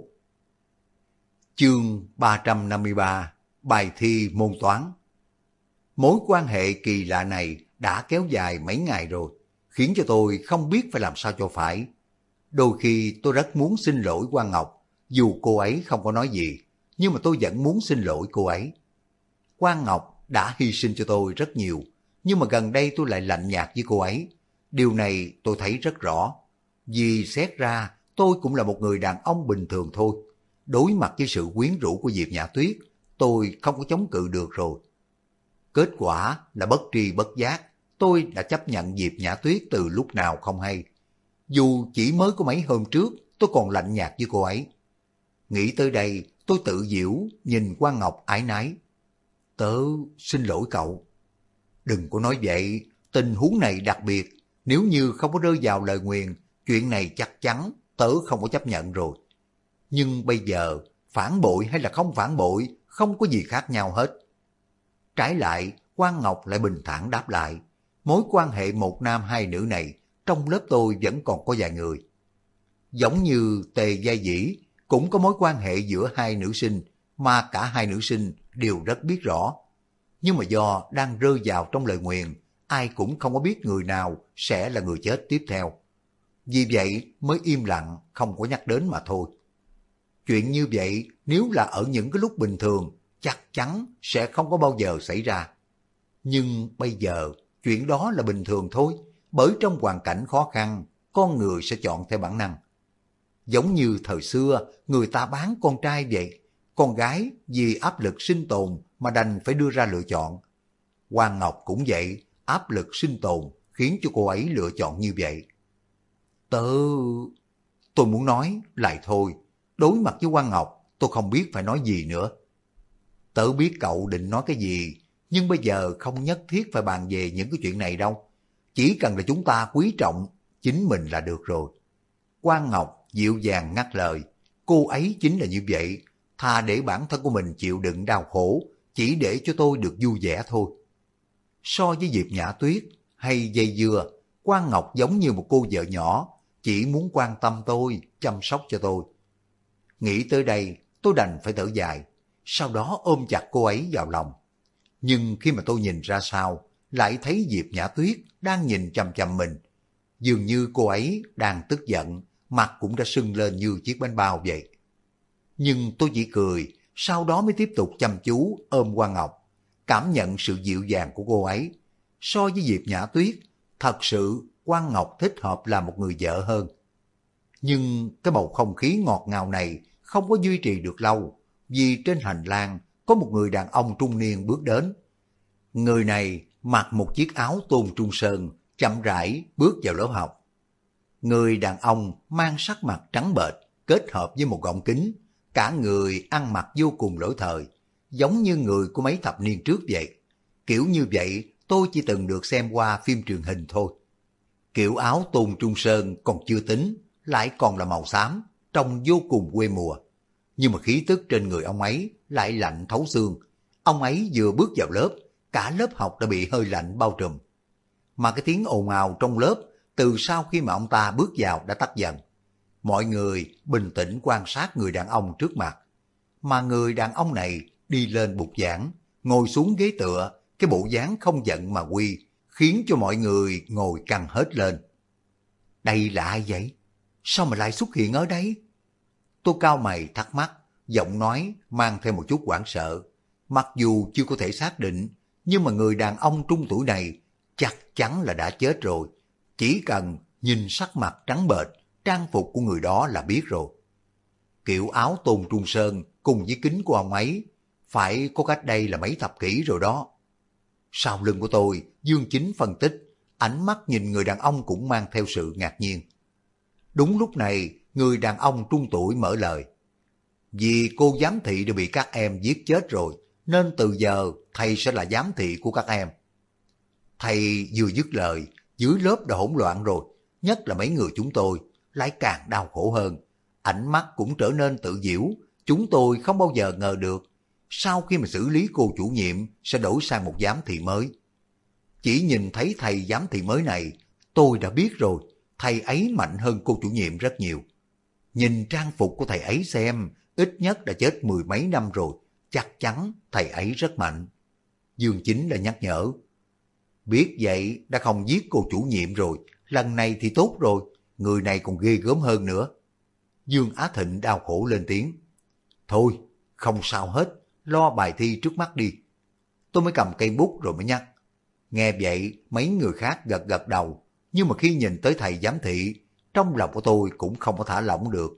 Chương 353, bài thi môn toán. Mối quan hệ kỳ lạ này đã kéo dài mấy ngày rồi, khiến cho tôi không biết phải làm sao cho phải. Đôi khi tôi rất muốn xin lỗi Quang Ngọc, dù cô ấy không có nói gì, nhưng mà tôi vẫn muốn xin lỗi cô ấy. Quang Ngọc đã hy sinh cho tôi rất nhiều, nhưng mà gần đây tôi lại lạnh nhạt với cô ấy. Điều này tôi thấy rất rõ, vì xét ra tôi cũng là một người đàn ông bình thường thôi. Đối mặt với sự quyến rũ của Diệp Nhã Tuyết, tôi không có chống cự được rồi. Kết quả là bất tri bất giác, tôi đã chấp nhận Diệp Nhã Tuyết từ lúc nào không hay. Dù chỉ mới có mấy hôm trước, tôi còn lạnh nhạt với cô ấy. Nghĩ tới đây, tôi tự giễu nhìn Quang Ngọc ái nái. Tớ xin lỗi cậu. Đừng có nói vậy, tình huống này đặc biệt, nếu như không có rơi vào lời nguyền, chuyện này chắc chắn tớ không có chấp nhận rồi. Nhưng bây giờ, phản bội hay là không phản bội, không có gì khác nhau hết. Trái lại, Quang Ngọc lại bình thản đáp lại, mối quan hệ một nam hai nữ này, trong lớp tôi vẫn còn có vài người. Giống như Tề Gia Dĩ, cũng có mối quan hệ giữa hai nữ sinh, mà cả hai nữ sinh đều rất biết rõ. Nhưng mà do đang rơi vào trong lời nguyền, ai cũng không có biết người nào sẽ là người chết tiếp theo. Vì vậy mới im lặng, không có nhắc đến mà thôi. Chuyện như vậy nếu là ở những cái lúc bình thường, chắc chắn sẽ không có bao giờ xảy ra. Nhưng bây giờ, chuyện đó là bình thường thôi, bởi trong hoàn cảnh khó khăn, con người sẽ chọn theo bản năng. Giống như thời xưa, người ta bán con trai vậy, con gái vì áp lực sinh tồn mà đành phải đưa ra lựa chọn. Quang Ngọc cũng vậy, áp lực sinh tồn khiến cho cô ấy lựa chọn như vậy. Tôi muốn nói lại thôi, đối mặt với Quang Ngọc, tôi không biết phải nói gì nữa. Tớ biết cậu định nói cái gì, nhưng bây giờ không nhất thiết phải bàn về những cái chuyện này đâu. Chỉ cần là chúng ta quý trọng chính mình là được rồi. Quang Ngọc dịu dàng ngắt lời, cô ấy chính là như vậy, thà để bản thân của mình chịu đựng đau khổ, chỉ để cho tôi được vui vẻ thôi. So với Diệp Nhã Tuyết hay dây dưa, Quang Ngọc giống như một cô vợ nhỏ, chỉ muốn quan tâm tôi, chăm sóc cho tôi. Nghĩ tới đây, tôi đành phải thở dài, sau đó ôm chặt cô ấy vào lòng. Nhưng khi mà tôi nhìn ra sau, lại thấy Diệp Nhã Tuyết đang nhìn chằm chằm mình. Dường như cô ấy đang tức giận, mặt cũng đã sưng lên như chiếc bánh bao vậy. Nhưng tôi chỉ cười, sau đó mới tiếp tục chăm chú ôm Quang Ngọc, cảm nhận sự dịu dàng của cô ấy. So với Diệp Nhã Tuyết, thật sự Quang Ngọc thích hợp là một người vợ hơn. Nhưng cái bầu không khí ngọt ngào này không có duy trì được lâu, vì trên hành lang có một người đàn ông trung niên bước đến. Người này mặc một chiếc áo tôn trung sơn, chậm rãi bước vào lớp học. Người đàn ông mang sắc mặt trắng bệch, kết hợp với một gọng kính, cả người ăn mặc vô cùng lỗi thời, giống như người của mấy thập niên trước vậy. Kiểu như vậy tôi chỉ từng được xem qua phim truyền hình thôi. Kiểu áo tôn trung sơn còn chưa tính, lại còn là màu xám, trông vô cùng quê mùa. Nhưng mà khí tức trên người ông ấy lại lạnh thấu xương. Ông ấy vừa bước vào lớp, cả lớp học đã bị hơi lạnh bao trùm. Mà cái tiếng ồn ào trong lớp từ sau khi mà ông ta bước vào đã tắt dần. Mọi người bình tĩnh quan sát người đàn ông trước mặt. Mà người đàn ông này đi lên bục giảng, ngồi xuống ghế tựa, cái bộ dáng không giận mà quy, khiến cho mọi người ngồi căng hết lên. Đây là ai vậy? Sao mà lại xuất hiện ở đây? Tôi cau mày thắc mắc, giọng nói mang theo một chút hoảng sợ. Mặc dù chưa có thể xác định, nhưng mà người đàn ông trung tuổi này chắc chắn là đã chết rồi. Chỉ cần nhìn sắc mặt trắng bệch, trang phục của người đó là biết rồi. Kiểu áo tôn trung sơn cùng với kính của ông ấy, phải có cách đây là mấy thập kỷ rồi đó. Sau lưng của tôi, Dương Chính phân tích, ánh mắt nhìn người đàn ông cũng mang theo sự ngạc nhiên. Đúng lúc này, người đàn ông trung tuổi mở lời. Vì cô giám thị đã bị các em giết chết rồi, nên từ giờ thầy sẽ là giám thị của các em. Thầy vừa dứt lời, dưới lớp đã hỗn loạn rồi, nhất là mấy người chúng tôi, lại càng đau khổ hơn. Ánh mắt cũng trở nên tự giễu, chúng tôi không bao giờ ngờ được. Sau khi mà xử lý cô chủ nhiệm sẽ đổi sang một giám thị mới. Chỉ nhìn thấy thầy giám thị mới này, tôi đã biết rồi, thầy ấy mạnh hơn cô chủ nhiệm rất nhiều. Nhìn trang phục của thầy ấy xem, ít nhất đã chết mười mấy năm rồi, chắc chắn thầy ấy rất mạnh. Dương Chính đã nhắc nhở. Biết vậy đã không giết cô chủ nhiệm rồi, lần này thì tốt rồi, người này còn ghê gớm hơn nữa. Dương Á Thịnh đau khổ lên tiếng. Thôi, không sao hết, lo bài thi trước mắt đi. Tôi mới cầm cây bút rồi mới nhắc. Nghe vậy, mấy người khác gật gật đầu, nhưng mà khi nhìn tới thầy giám thị, trong lòng của tôi cũng không có thả lỏng được.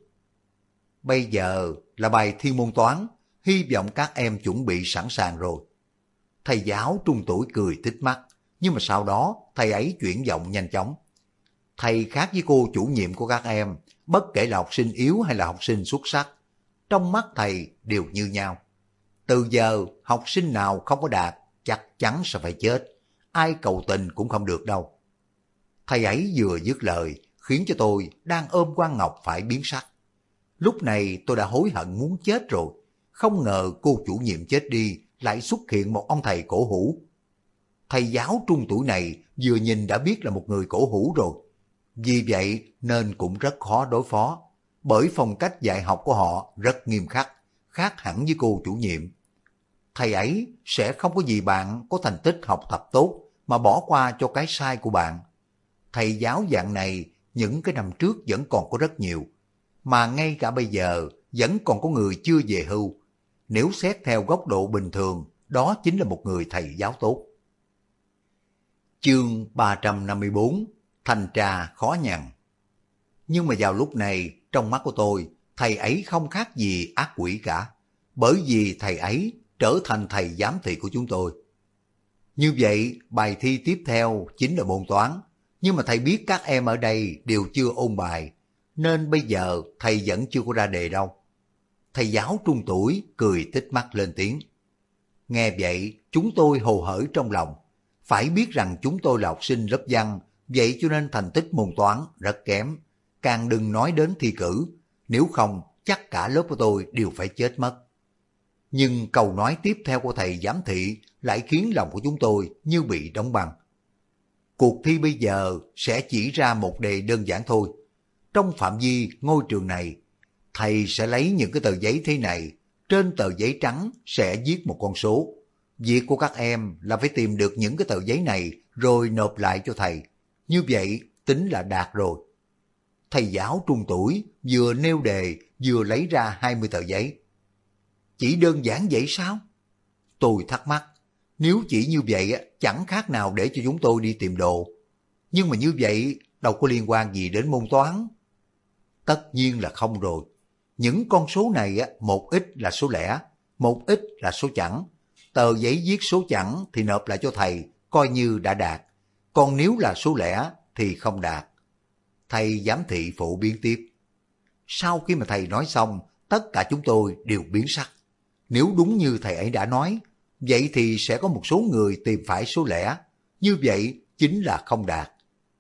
Bây giờ là bài thi môn toán, hy vọng các em chuẩn bị sẵn sàng rồi. Thầy giáo trung tuổi cười thích mắt, nhưng mà sau đó thầy ấy chuyển giọng nhanh chóng. Thầy khác với cô chủ nhiệm của các em, bất kể là học sinh yếu hay là học sinh xuất sắc, trong mắt thầy đều như nhau. Từ giờ học sinh nào không có đạt chắc chắn sẽ phải chết, ai cầu tình cũng không được đâu. Thầy ấy vừa dứt lời, khiến cho tôi đang ôm Quan Ngọc phải biến sắc. Lúc này tôi đã hối hận muốn chết rồi, không ngờ cô chủ nhiệm chết đi lại xuất hiện một ông thầy cổ hủ. Thầy giáo trung tuổi này vừa nhìn đã biết là một người cổ hủ rồi. Vì vậy nên cũng rất khó đối phó, bởi phong cách dạy học của họ rất nghiêm khắc, khác hẳn với cô chủ nhiệm. Thầy ấy sẽ không có gì bạn có thành tích học tập tốt mà bỏ qua cho cái sai của bạn. Thầy giáo dạng này những cái năm trước vẫn còn có rất nhiều, mà ngay cả bây giờ vẫn còn có người chưa về hưu. Nếu xét theo góc độ bình thường, đó chính là một người thầy giáo tốt. Chương 354: Thanh tra khó nhằn. Nhưng mà vào lúc này, trong mắt của tôi, thầy ấy không khác gì ác quỷ cả, bởi vì thầy ấy trở thành thầy giám thị của chúng tôi. Như vậy, bài thi tiếp theo chính là môn toán, nhưng mà thầy biết các em ở đây đều chưa ôn bài, nên bây giờ thầy vẫn chưa có ra đề đâu. Thầy giáo trung tuổi cười tít mắt lên tiếng. Nghe vậy, chúng tôi hồ hởi trong lòng. Phải biết rằng chúng tôi là học sinh lớp văn, vậy cho nên thành tích môn toán rất kém. Càng đừng nói đến thi cử, nếu không chắc cả lớp của tôi đều phải chết mất. Nhưng câu nói tiếp theo của thầy giám thị lại khiến lòng của chúng tôi như bị đóng băng. Cuộc thi bây giờ sẽ chỉ ra một đề đơn giản thôi. Trong phạm vi ngôi trường này, thầy sẽ lấy những cái tờ giấy thế này, trên tờ giấy trắng sẽ viết một con số. Việc của các em là phải tìm được những cái tờ giấy này rồi nộp lại cho thầy. Như vậy tính là đạt rồi. Thầy giáo trung tuổi vừa nêu đề vừa lấy ra 20 tờ giấy. Chỉ đơn giản vậy sao? Tôi thắc mắc. Nếu chỉ như vậy chẳng khác nào để cho chúng tôi đi tìm đồ. Nhưng mà như vậy đâu có liên quan gì đến môn toán. Tất nhiên là không rồi. Những con số này một ít là số lẻ, một ít là số chẵn. Tờ giấy viết số chẵn thì nộp lại cho thầy, coi như đã đạt. Còn nếu là số lẻ thì không đạt. Thầy giám thị phổ biến tiếp. Sau khi mà thầy nói xong, tất cả chúng tôi đều biến sắc. Nếu đúng như thầy ấy đã nói, vậy thì sẽ có một số người tìm phải số lẻ. Như vậy chính là không đạt.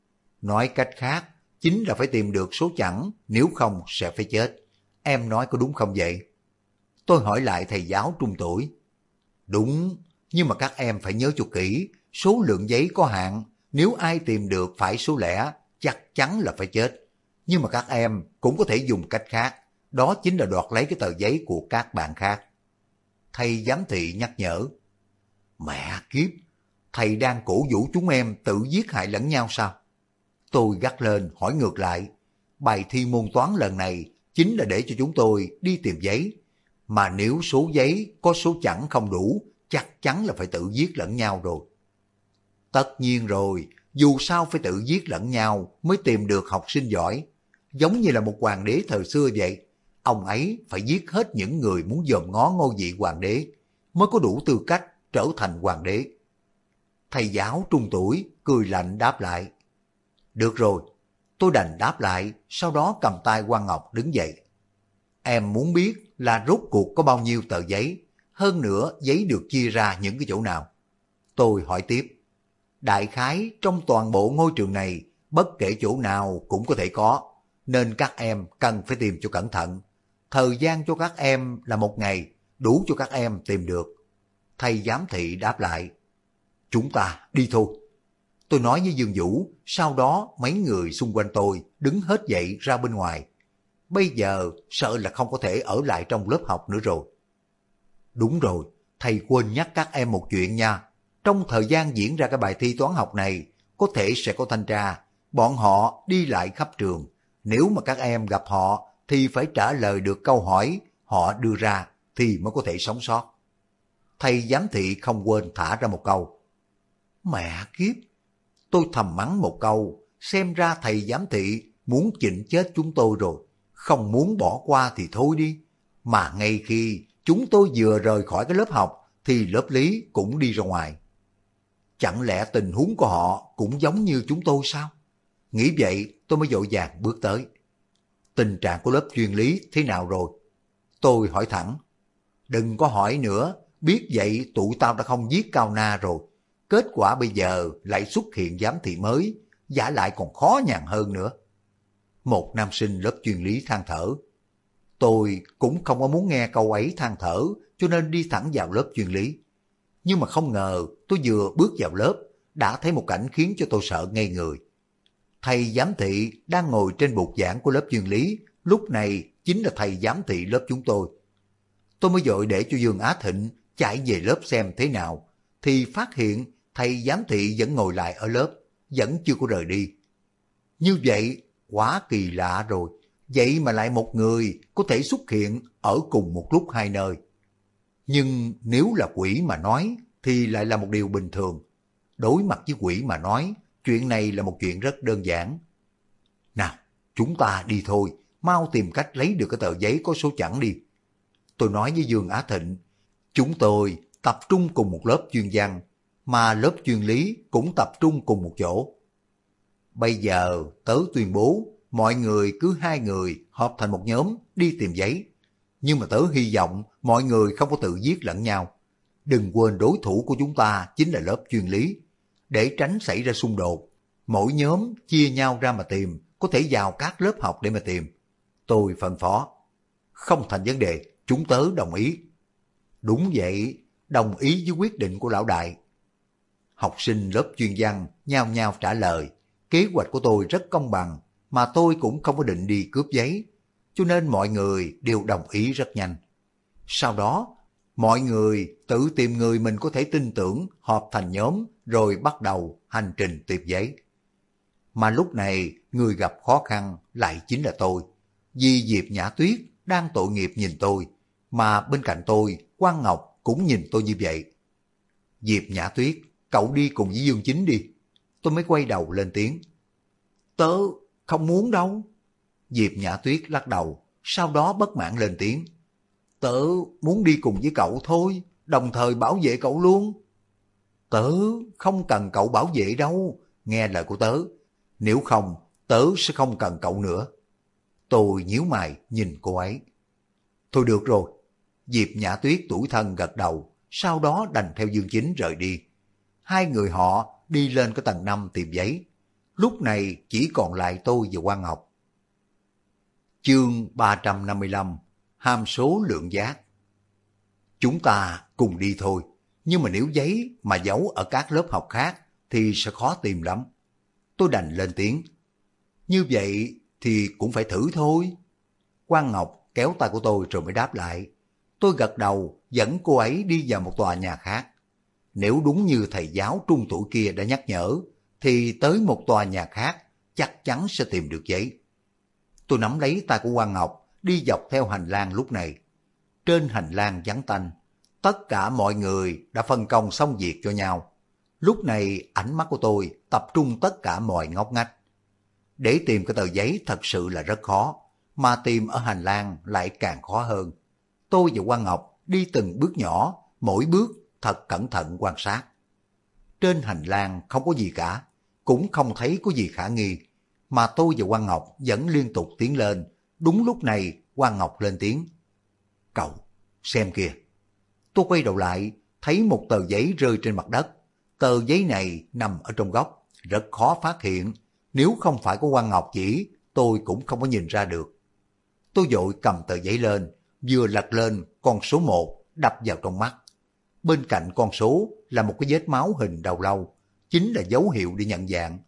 Nói cách khác, chính là phải tìm được số chẵn, nếu không sẽ phải chết. Em nói có đúng không vậy? Tôi hỏi lại thầy giáo trung tuổi. Đúng, nhưng mà các em phải nhớ cho kỹ, số lượng giấy có hạn, nếu ai tìm được phải số lẻ, chắc chắn là phải chết. Nhưng mà các em cũng có thể dùng cách khác, đó chính là đoạt lấy cái tờ giấy của các bạn khác. Thầy giám thị nhắc nhở. Mẹ kiếp, thầy đang cổ vũ chúng em tự giết hại lẫn nhau sao? Tôi gắt lên hỏi ngược lại. Bài thi môn toán lần này chính là để cho chúng tôi đi tìm giấy. Mà nếu số giấy có số chẵn không đủ, chắc chắn là phải tự giết lẫn nhau rồi. Tất nhiên rồi, dù sao phải tự giết lẫn nhau mới tìm được học sinh giỏi. Giống như là một hoàng đế thời xưa vậy. Ông ấy phải giết hết những người muốn dòm ngó ngôi vị hoàng đế, mới có đủ tư cách trở thành hoàng đế. Thầy giáo trung tuổi cười lạnh đáp lại. Được rồi, tôi đành đáp lại, sau đó cầm tay Quan Ngọc đứng dậy. Em muốn biết là rốt cuộc có bao nhiêu tờ giấy, hơn nữa giấy được chia ra những cái chỗ nào? Tôi hỏi tiếp. Đại khái trong toàn bộ ngôi trường này, bất kể chỗ nào cũng có thể có, nên các em cần phải tìm cho cẩn thận. Thời gian cho các em là 1 ngày, đủ cho các em tìm được. Thầy giám thị đáp lại. Chúng ta đi thôi. Tôi nói với Dương Vũ, sau đó mấy người xung quanh tôi đứng hết dậy ra bên ngoài. Bây giờ sợ là không có thể ở lại trong lớp học nữa rồi. Đúng rồi, thầy quên nhắc các em một chuyện nha. Trong thời gian diễn ra cái bài thi toán học này, có thể sẽ có thanh tra. Bọn họ đi lại khắp trường. Nếu mà các em gặp họ thì phải trả lời được câu hỏi họ đưa ra thì mới có thể sống sót. Thầy giám thị không quên thả ra một câu. Mẹ kiếp! Tôi thầm mắng một câu, xem ra thầy giám thị muốn chỉnh chết chúng tôi rồi. Không muốn bỏ qua thì thôi đi. Mà ngay khi chúng tôi vừa rời khỏi cái lớp học thì lớp lý cũng đi ra ngoài. Chẳng lẽ tình huống của họ cũng giống như chúng tôi sao? Nghĩ vậy tôi mới vội vàng bước tới. Tình trạng của lớp chuyên lý thế nào rồi? Tôi hỏi thẳng. Đừng có hỏi nữa, biết vậy tụi tao đã không giết Cao Na rồi. Kết quả bây giờ lại xuất hiện giám thị mới, giả lại còn khó nhằn hơn nữa. Một nam sinh lớp chuyên lý than thở. Tôi cũng không có muốn nghe câu ấy than thở, cho nên đi thẳng vào lớp chuyên lý. Nhưng mà không ngờ tôi vừa bước vào lớp đã thấy một cảnh khiến cho tôi sợ ngây người. Thầy giám thị đang ngồi trên bục giảng của lớp chuyên lý, lúc này chính là thầy giám thị lớp chúng tôi. Tôi mới vội để cho Dương Á Thịnh chạy về lớp xem thế nào, thì phát hiện thầy giám thị vẫn ngồi lại ở lớp, vẫn chưa có rời đi. Như vậy quá kỳ lạ rồi, vậy mà lại một người có thể xuất hiện ở cùng một lúc hai nơi. Nhưng nếu là quỷ mà nói thì lại là một điều bình thường. Đối mặt với quỷ mà nói, chuyện này là một chuyện rất đơn giản. Nào, chúng ta đi thôi, mau tìm cách lấy được cái tờ giấy có số chẵn đi. Tôi nói với Dương Á Thịnh, chúng tôi tập trung cùng một lớp chuyên văn, mà lớp chuyên lý cũng tập trung cùng một chỗ. Bây giờ tớ tuyên bố, mọi người cứ hai người hợp thành một nhóm đi tìm giấy. Nhưng mà tớ hy vọng mọi người không có tự giết lẫn nhau. Đừng quên đối thủ của chúng ta chính là lớp chuyên lý. Để tránh xảy ra xung đột, mỗi nhóm chia nhau ra mà tìm, có thể vào các lớp học để mà tìm. Tôi phân phó. Không thành vấn đề, chúng tớ đồng ý. Đúng vậy, đồng ý với quyết định của lão đại. Học sinh lớp chuyên văn nhao nhao trả lời. Kế hoạch của tôi rất công bằng, mà tôi cũng không có định đi cướp giấy, cho nên mọi người đều đồng ý rất nhanh. Sau đó, mọi người tự tìm người mình có thể tin tưởng, họp thành nhóm, rồi bắt đầu hành trình tìm giấy. Mà lúc này, người gặp khó khăn lại chính là tôi. Vì Diệp Nhã Tuyết đang tội nghiệp nhìn tôi, mà bên cạnh tôi, Quang Ngọc cũng nhìn tôi như vậy. Diệp Nhã Tuyết, cậu đi cùng với Dương Chính đi. Tôi mới quay đầu lên tiếng. Tớ không muốn đâu. Diệp Nhã Tuyết lắc đầu, sau đó bất mãn lên tiếng. Tớ muốn đi cùng với cậu thôi, đồng thời bảo vệ cậu luôn. Tớ không cần cậu bảo vệ đâu, nghe lời của tớ. Nếu không, tớ sẽ không cần cậu nữa. Tôi nhíu mày nhìn cô ấy. Thôi được rồi. Diệp Nhã Tuyết tủi thân gật đầu, sau đó đành theo Dương Chính rời đi. Hai người họ đi lên cái tầng 5 tìm giấy. Lúc này chỉ còn lại tôi và Quang Ngọc. Chương 355, ham số lượng giác. Chúng ta cùng đi thôi, nhưng mà nếu giấy mà giấu ở các lớp học khác thì sẽ khó tìm lắm. Tôi đành lên tiếng. Như vậy thì cũng phải thử thôi. Quang Ngọc kéo tay của tôi rồi mới đáp lại. Tôi gật đầu dẫn cô ấy đi vào một tòa nhà khác. Nếu đúng như thầy giáo trung tuổi kia đã nhắc nhở, thì tới một tòa nhà khác chắc chắn sẽ tìm được giấy. Tôi nắm lấy tay của Quang Ngọc, đi dọc theo hành lang lúc này. Trên hành lang vắng tanh, tất cả mọi người đã phân công xong việc cho nhau. Lúc này ánh mắt của tôi tập trung tất cả mọi ngóc ngách. Để tìm cái tờ giấy thật sự là rất khó, mà tìm ở hành lang lại càng khó hơn. Tôi và Quang Ngọc đi từng bước nhỏ, mỗi bước thật cẩn thận quan sát. Trên hành lang không có gì cả, cũng không thấy có gì khả nghi, mà tôi và Quang Ngọc vẫn liên tục tiến lên. Đúng lúc này Quang Ngọc lên tiếng. Cậu, xem kìa. Tôi quay đầu lại, thấy một tờ giấy rơi trên mặt đất. Tờ giấy này nằm ở trong góc, rất khó phát hiện. Nếu không phải có Quang Ngọc chỉ, tôi cũng không có nhìn ra được. Tôi vội cầm tờ giấy lên, vừa lật lên con số 1 đập vào trong mắt. Bên cạnh con số là một cái vết máu hình đầu lâu, chính là dấu hiệu để nhận dạng.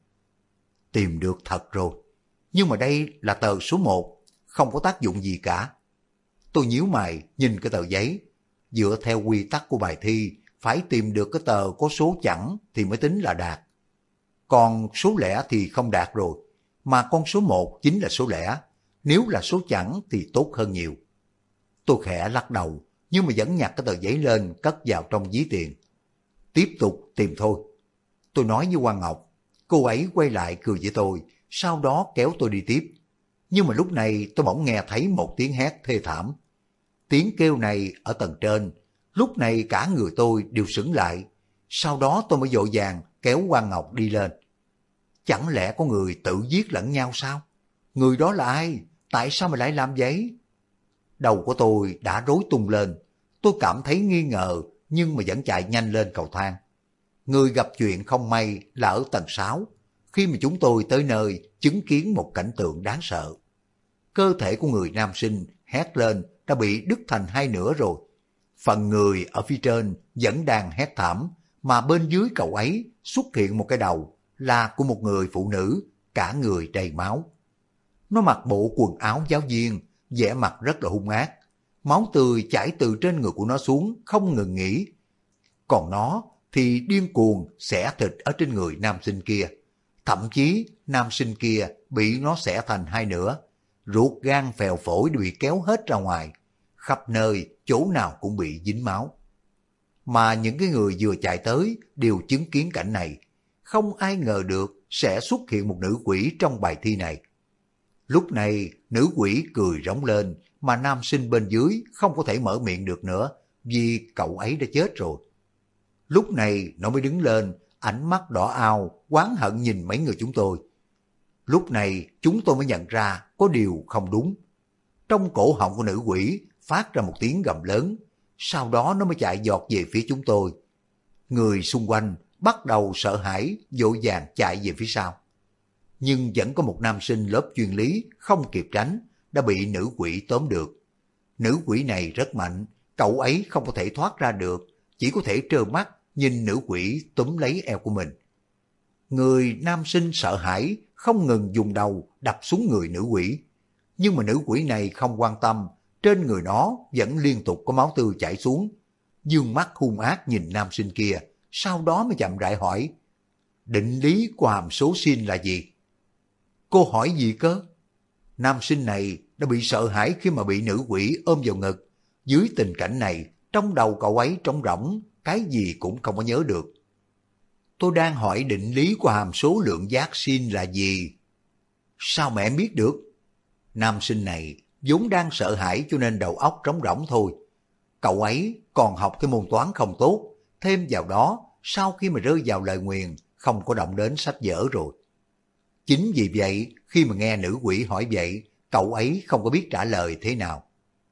Tìm được thật rồi, nhưng mà đây là tờ số 1, không có tác dụng gì cả. Tôi nhíu mày nhìn cái tờ giấy. Dựa theo quy tắc của bài thi, phải tìm được cái tờ có số chẵn thì mới tính là đạt. Còn số lẻ thì không đạt rồi, mà con số 1 chính là số lẻ. Nếu là số chẵn thì tốt hơn nhiều. Tôi khẽ lắc đầu, nhưng mà vẫn nhặt cái tờ giấy lên cất vào trong ví tiền. Tiếp tục tìm thôi. Tôi nói với Quang Ngọc. Cô ấy quay lại cười với tôi, sau đó kéo tôi đi tiếp. Nhưng mà lúc này tôi bỗng nghe thấy một tiếng hét thê thảm. Tiếng kêu này ở tầng trên, lúc này cả người tôi đều sững lại. Sau đó tôi mới vội vàng kéo Quang Ngọc đi lên. Chẳng lẽ có người tự giết lẫn nhau sao? Người đó là ai? Tại sao mà lại làm vậy? Đầu của tôi đã rối tung lên. Tôi cảm thấy nghi ngờ, nhưng mà vẫn chạy nhanh lên cầu thang. Người gặp chuyện không may là ở tầng 6. khi mà chúng tôi tới nơi chứng kiến một cảnh tượng đáng sợ. Cơ thể của người nam sinh hét lên đã bị đứt thành hai nửa rồi. Phần người ở phía trên vẫn đang hét thảm, mà bên dưới cậu ấy xuất hiện một cái đầu là của một người phụ nữ, cả người đầy máu. Nó mặc bộ quần áo giáo viên, vẻ mặt rất là hung ác. Máu tươi chảy từ trên người của nó xuống không ngừng nghỉ. Còn nó thì điên cuồng xẻ thịt ở trên người nam sinh kia. Thậm chí nam sinh kia bị nó xẻ thành hai nửa. Ruột gan phèo phổi đều bị kéo hết ra ngoài. Khắp nơi, chỗ nào cũng bị dính máu. Mà những cái người vừa chạy tới đều chứng kiến cảnh này. Không ai ngờ được sẽ xuất hiện một nữ quỷ trong bài thi này. Lúc này, nữ quỷ cười rống lên, mà nam sinh bên dưới không có thể mở miệng được nữa, vì cậu ấy đã chết rồi. Lúc này nó mới đứng lên, ánh mắt đỏ ao, oán hận nhìn mấy người chúng tôi. Lúc này chúng tôi mới nhận ra có điều không đúng. Trong cổ họng của nữ quỷ phát ra một tiếng gầm lớn, sau đó nó mới chạy giọt về phía chúng tôi. Người xung quanh bắt đầu sợ hãi, vội vàng chạy về phía sau. Nhưng vẫn có một nam sinh lớp chuyên lý không kịp tránh, đã bị nữ quỷ tóm được. Nữ quỷ này rất mạnh, cậu ấy không có thể thoát ra được, chỉ có thể trơ mắt nhìn nữ quỷ túm lấy eo của mình. Người nam sinh sợ hãi, không ngừng dùng đầu đập xuống người nữ quỷ. Nhưng mà nữ quỷ này không quan tâm, trên người nó vẫn liên tục có máu tươi chảy xuống. Dương mắt hung ác nhìn nam sinh kia, sau đó mới chậm rãi hỏi, định lý của hàm số sin là gì? Cô hỏi gì cơ? Nam sinh này đã bị sợ hãi khi mà bị nữ quỷ ôm vào ngực. Dưới tình cảnh này, trong đầu cậu ấy trống rỗng, cái gì cũng không có nhớ được. Tôi đang hỏi định lý của hàm số lượng giác sin là gì? Sao mà em biết được? Nam sinh này vốn đang sợ hãi cho nên đầu óc trống rỗng thôi. Cậu ấy còn học cái môn toán không tốt, thêm vào đó, sau khi mà rơi vào lời nguyền, không có động đến sách vở rồi. Chính vì vậy, khi mà nghe nữ quỷ hỏi vậy, cậu ấy không có biết trả lời thế nào.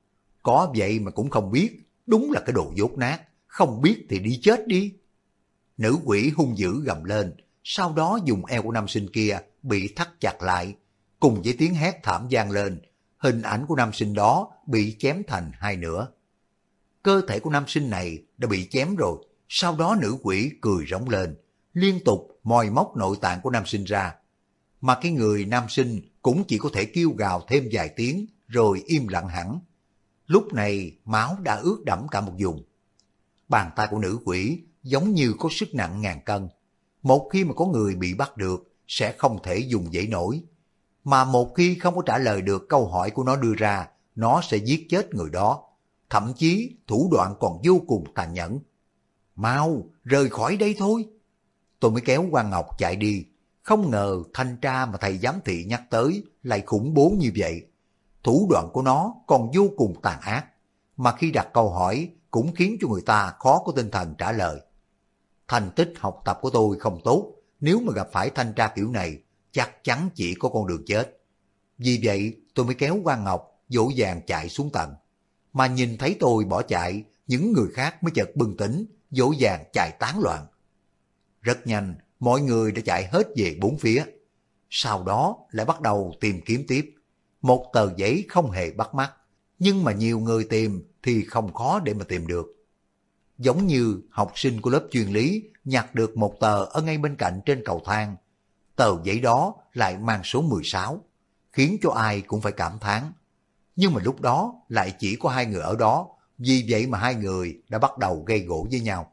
Có vậy mà cũng không biết, đúng là cái đồ dốt nát, không biết thì đi chết đi. Nữ quỷ hung dữ gầm lên, sau đó dùng eo của nam sinh kia bị thắt chặt lại, cùng với tiếng hét thảm vang lên, hình ảnh của nam sinh đó bị chém thành hai nửa. Cơ thể của nam sinh này đã bị chém rồi, sau đó nữ quỷ cười rống lên, liên tục moi móc nội tạng của nam sinh ra. Mà cái người nam sinh cũng chỉ có thể kêu gào thêm vài tiếng rồi im lặng hẳn. Lúc này máu đã ướt đẫm cả một vùng. Bàn tay của nữ quỷ giống như có sức nặng ngàn cân. Một khi mà có người bị bắt được sẽ không thể dùng dãy nổi. Mà một khi không có trả lời được câu hỏi của nó đưa ra, nó sẽ giết chết người đó. Thậm chí thủ đoạn còn vô cùng tàn nhẫn. Mau, rời khỏi đây thôi. Tôi mới kéo Quang Ngọc chạy đi. Không ngờ thanh tra mà thầy giám thị nhắc tới lại khủng bố như vậy. Thủ đoạn của nó còn vô cùng tàn ác. Mà khi đặt câu hỏi cũng khiến cho người ta khó có tinh thần trả lời. Thành tích học tập của tôi không tốt. Nếu mà gặp phải thanh tra kiểu này, chắc chắn chỉ có con đường chết. Vì vậy tôi mới kéo Quang Ngọc dỗ dàng chạy xuống tầng. Mà nhìn thấy tôi bỏ chạy, những người khác mới chợt bừng tỉnh, dỗ dàng chạy tán loạn. Rất nhanh, mọi người đã chạy hết về bốn phía. Sau đó lại bắt đầu tìm kiếm tiếp. Một tờ giấy không hề bắt mắt, nhưng mà nhiều người tìm thì không khó để mà tìm được. Giống như học sinh của lớp chuyên lý nhặt được một tờ ở ngay bên cạnh trên cầu thang. Tờ giấy đó lại mang số 16, khiến cho ai cũng phải cảm thán. Nhưng mà lúc đó lại chỉ có hai người ở đó, vì vậy mà hai người đã bắt đầu gây gổ với nhau.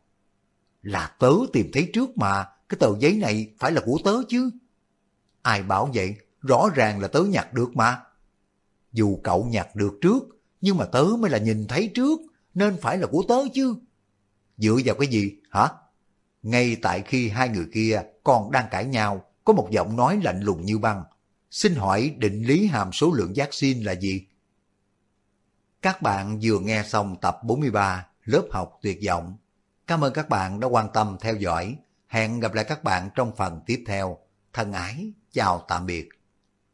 Là tớ tìm thấy trước mà, cái tờ giấy này phải là của tớ chứ. Ai bảo vậy, rõ ràng là tớ nhặt được mà. Dù cậu nhặt được trước, nhưng mà tớ mới là nhìn thấy trước, nên phải là của tớ chứ. Dựa vào cái gì, hả? Ngay tại khi hai người kia còn đang cãi nhau, có một giọng nói lạnh lùng như băng. Xin hỏi định lý hàm số lượng giác sin là gì? Các bạn vừa nghe xong tập 43 lớp học tuyệt vọng. Cảm ơn các bạn đã quan tâm theo dõi. Hẹn gặp lại các bạn trong phần tiếp theo. Thân ái, chào tạm biệt.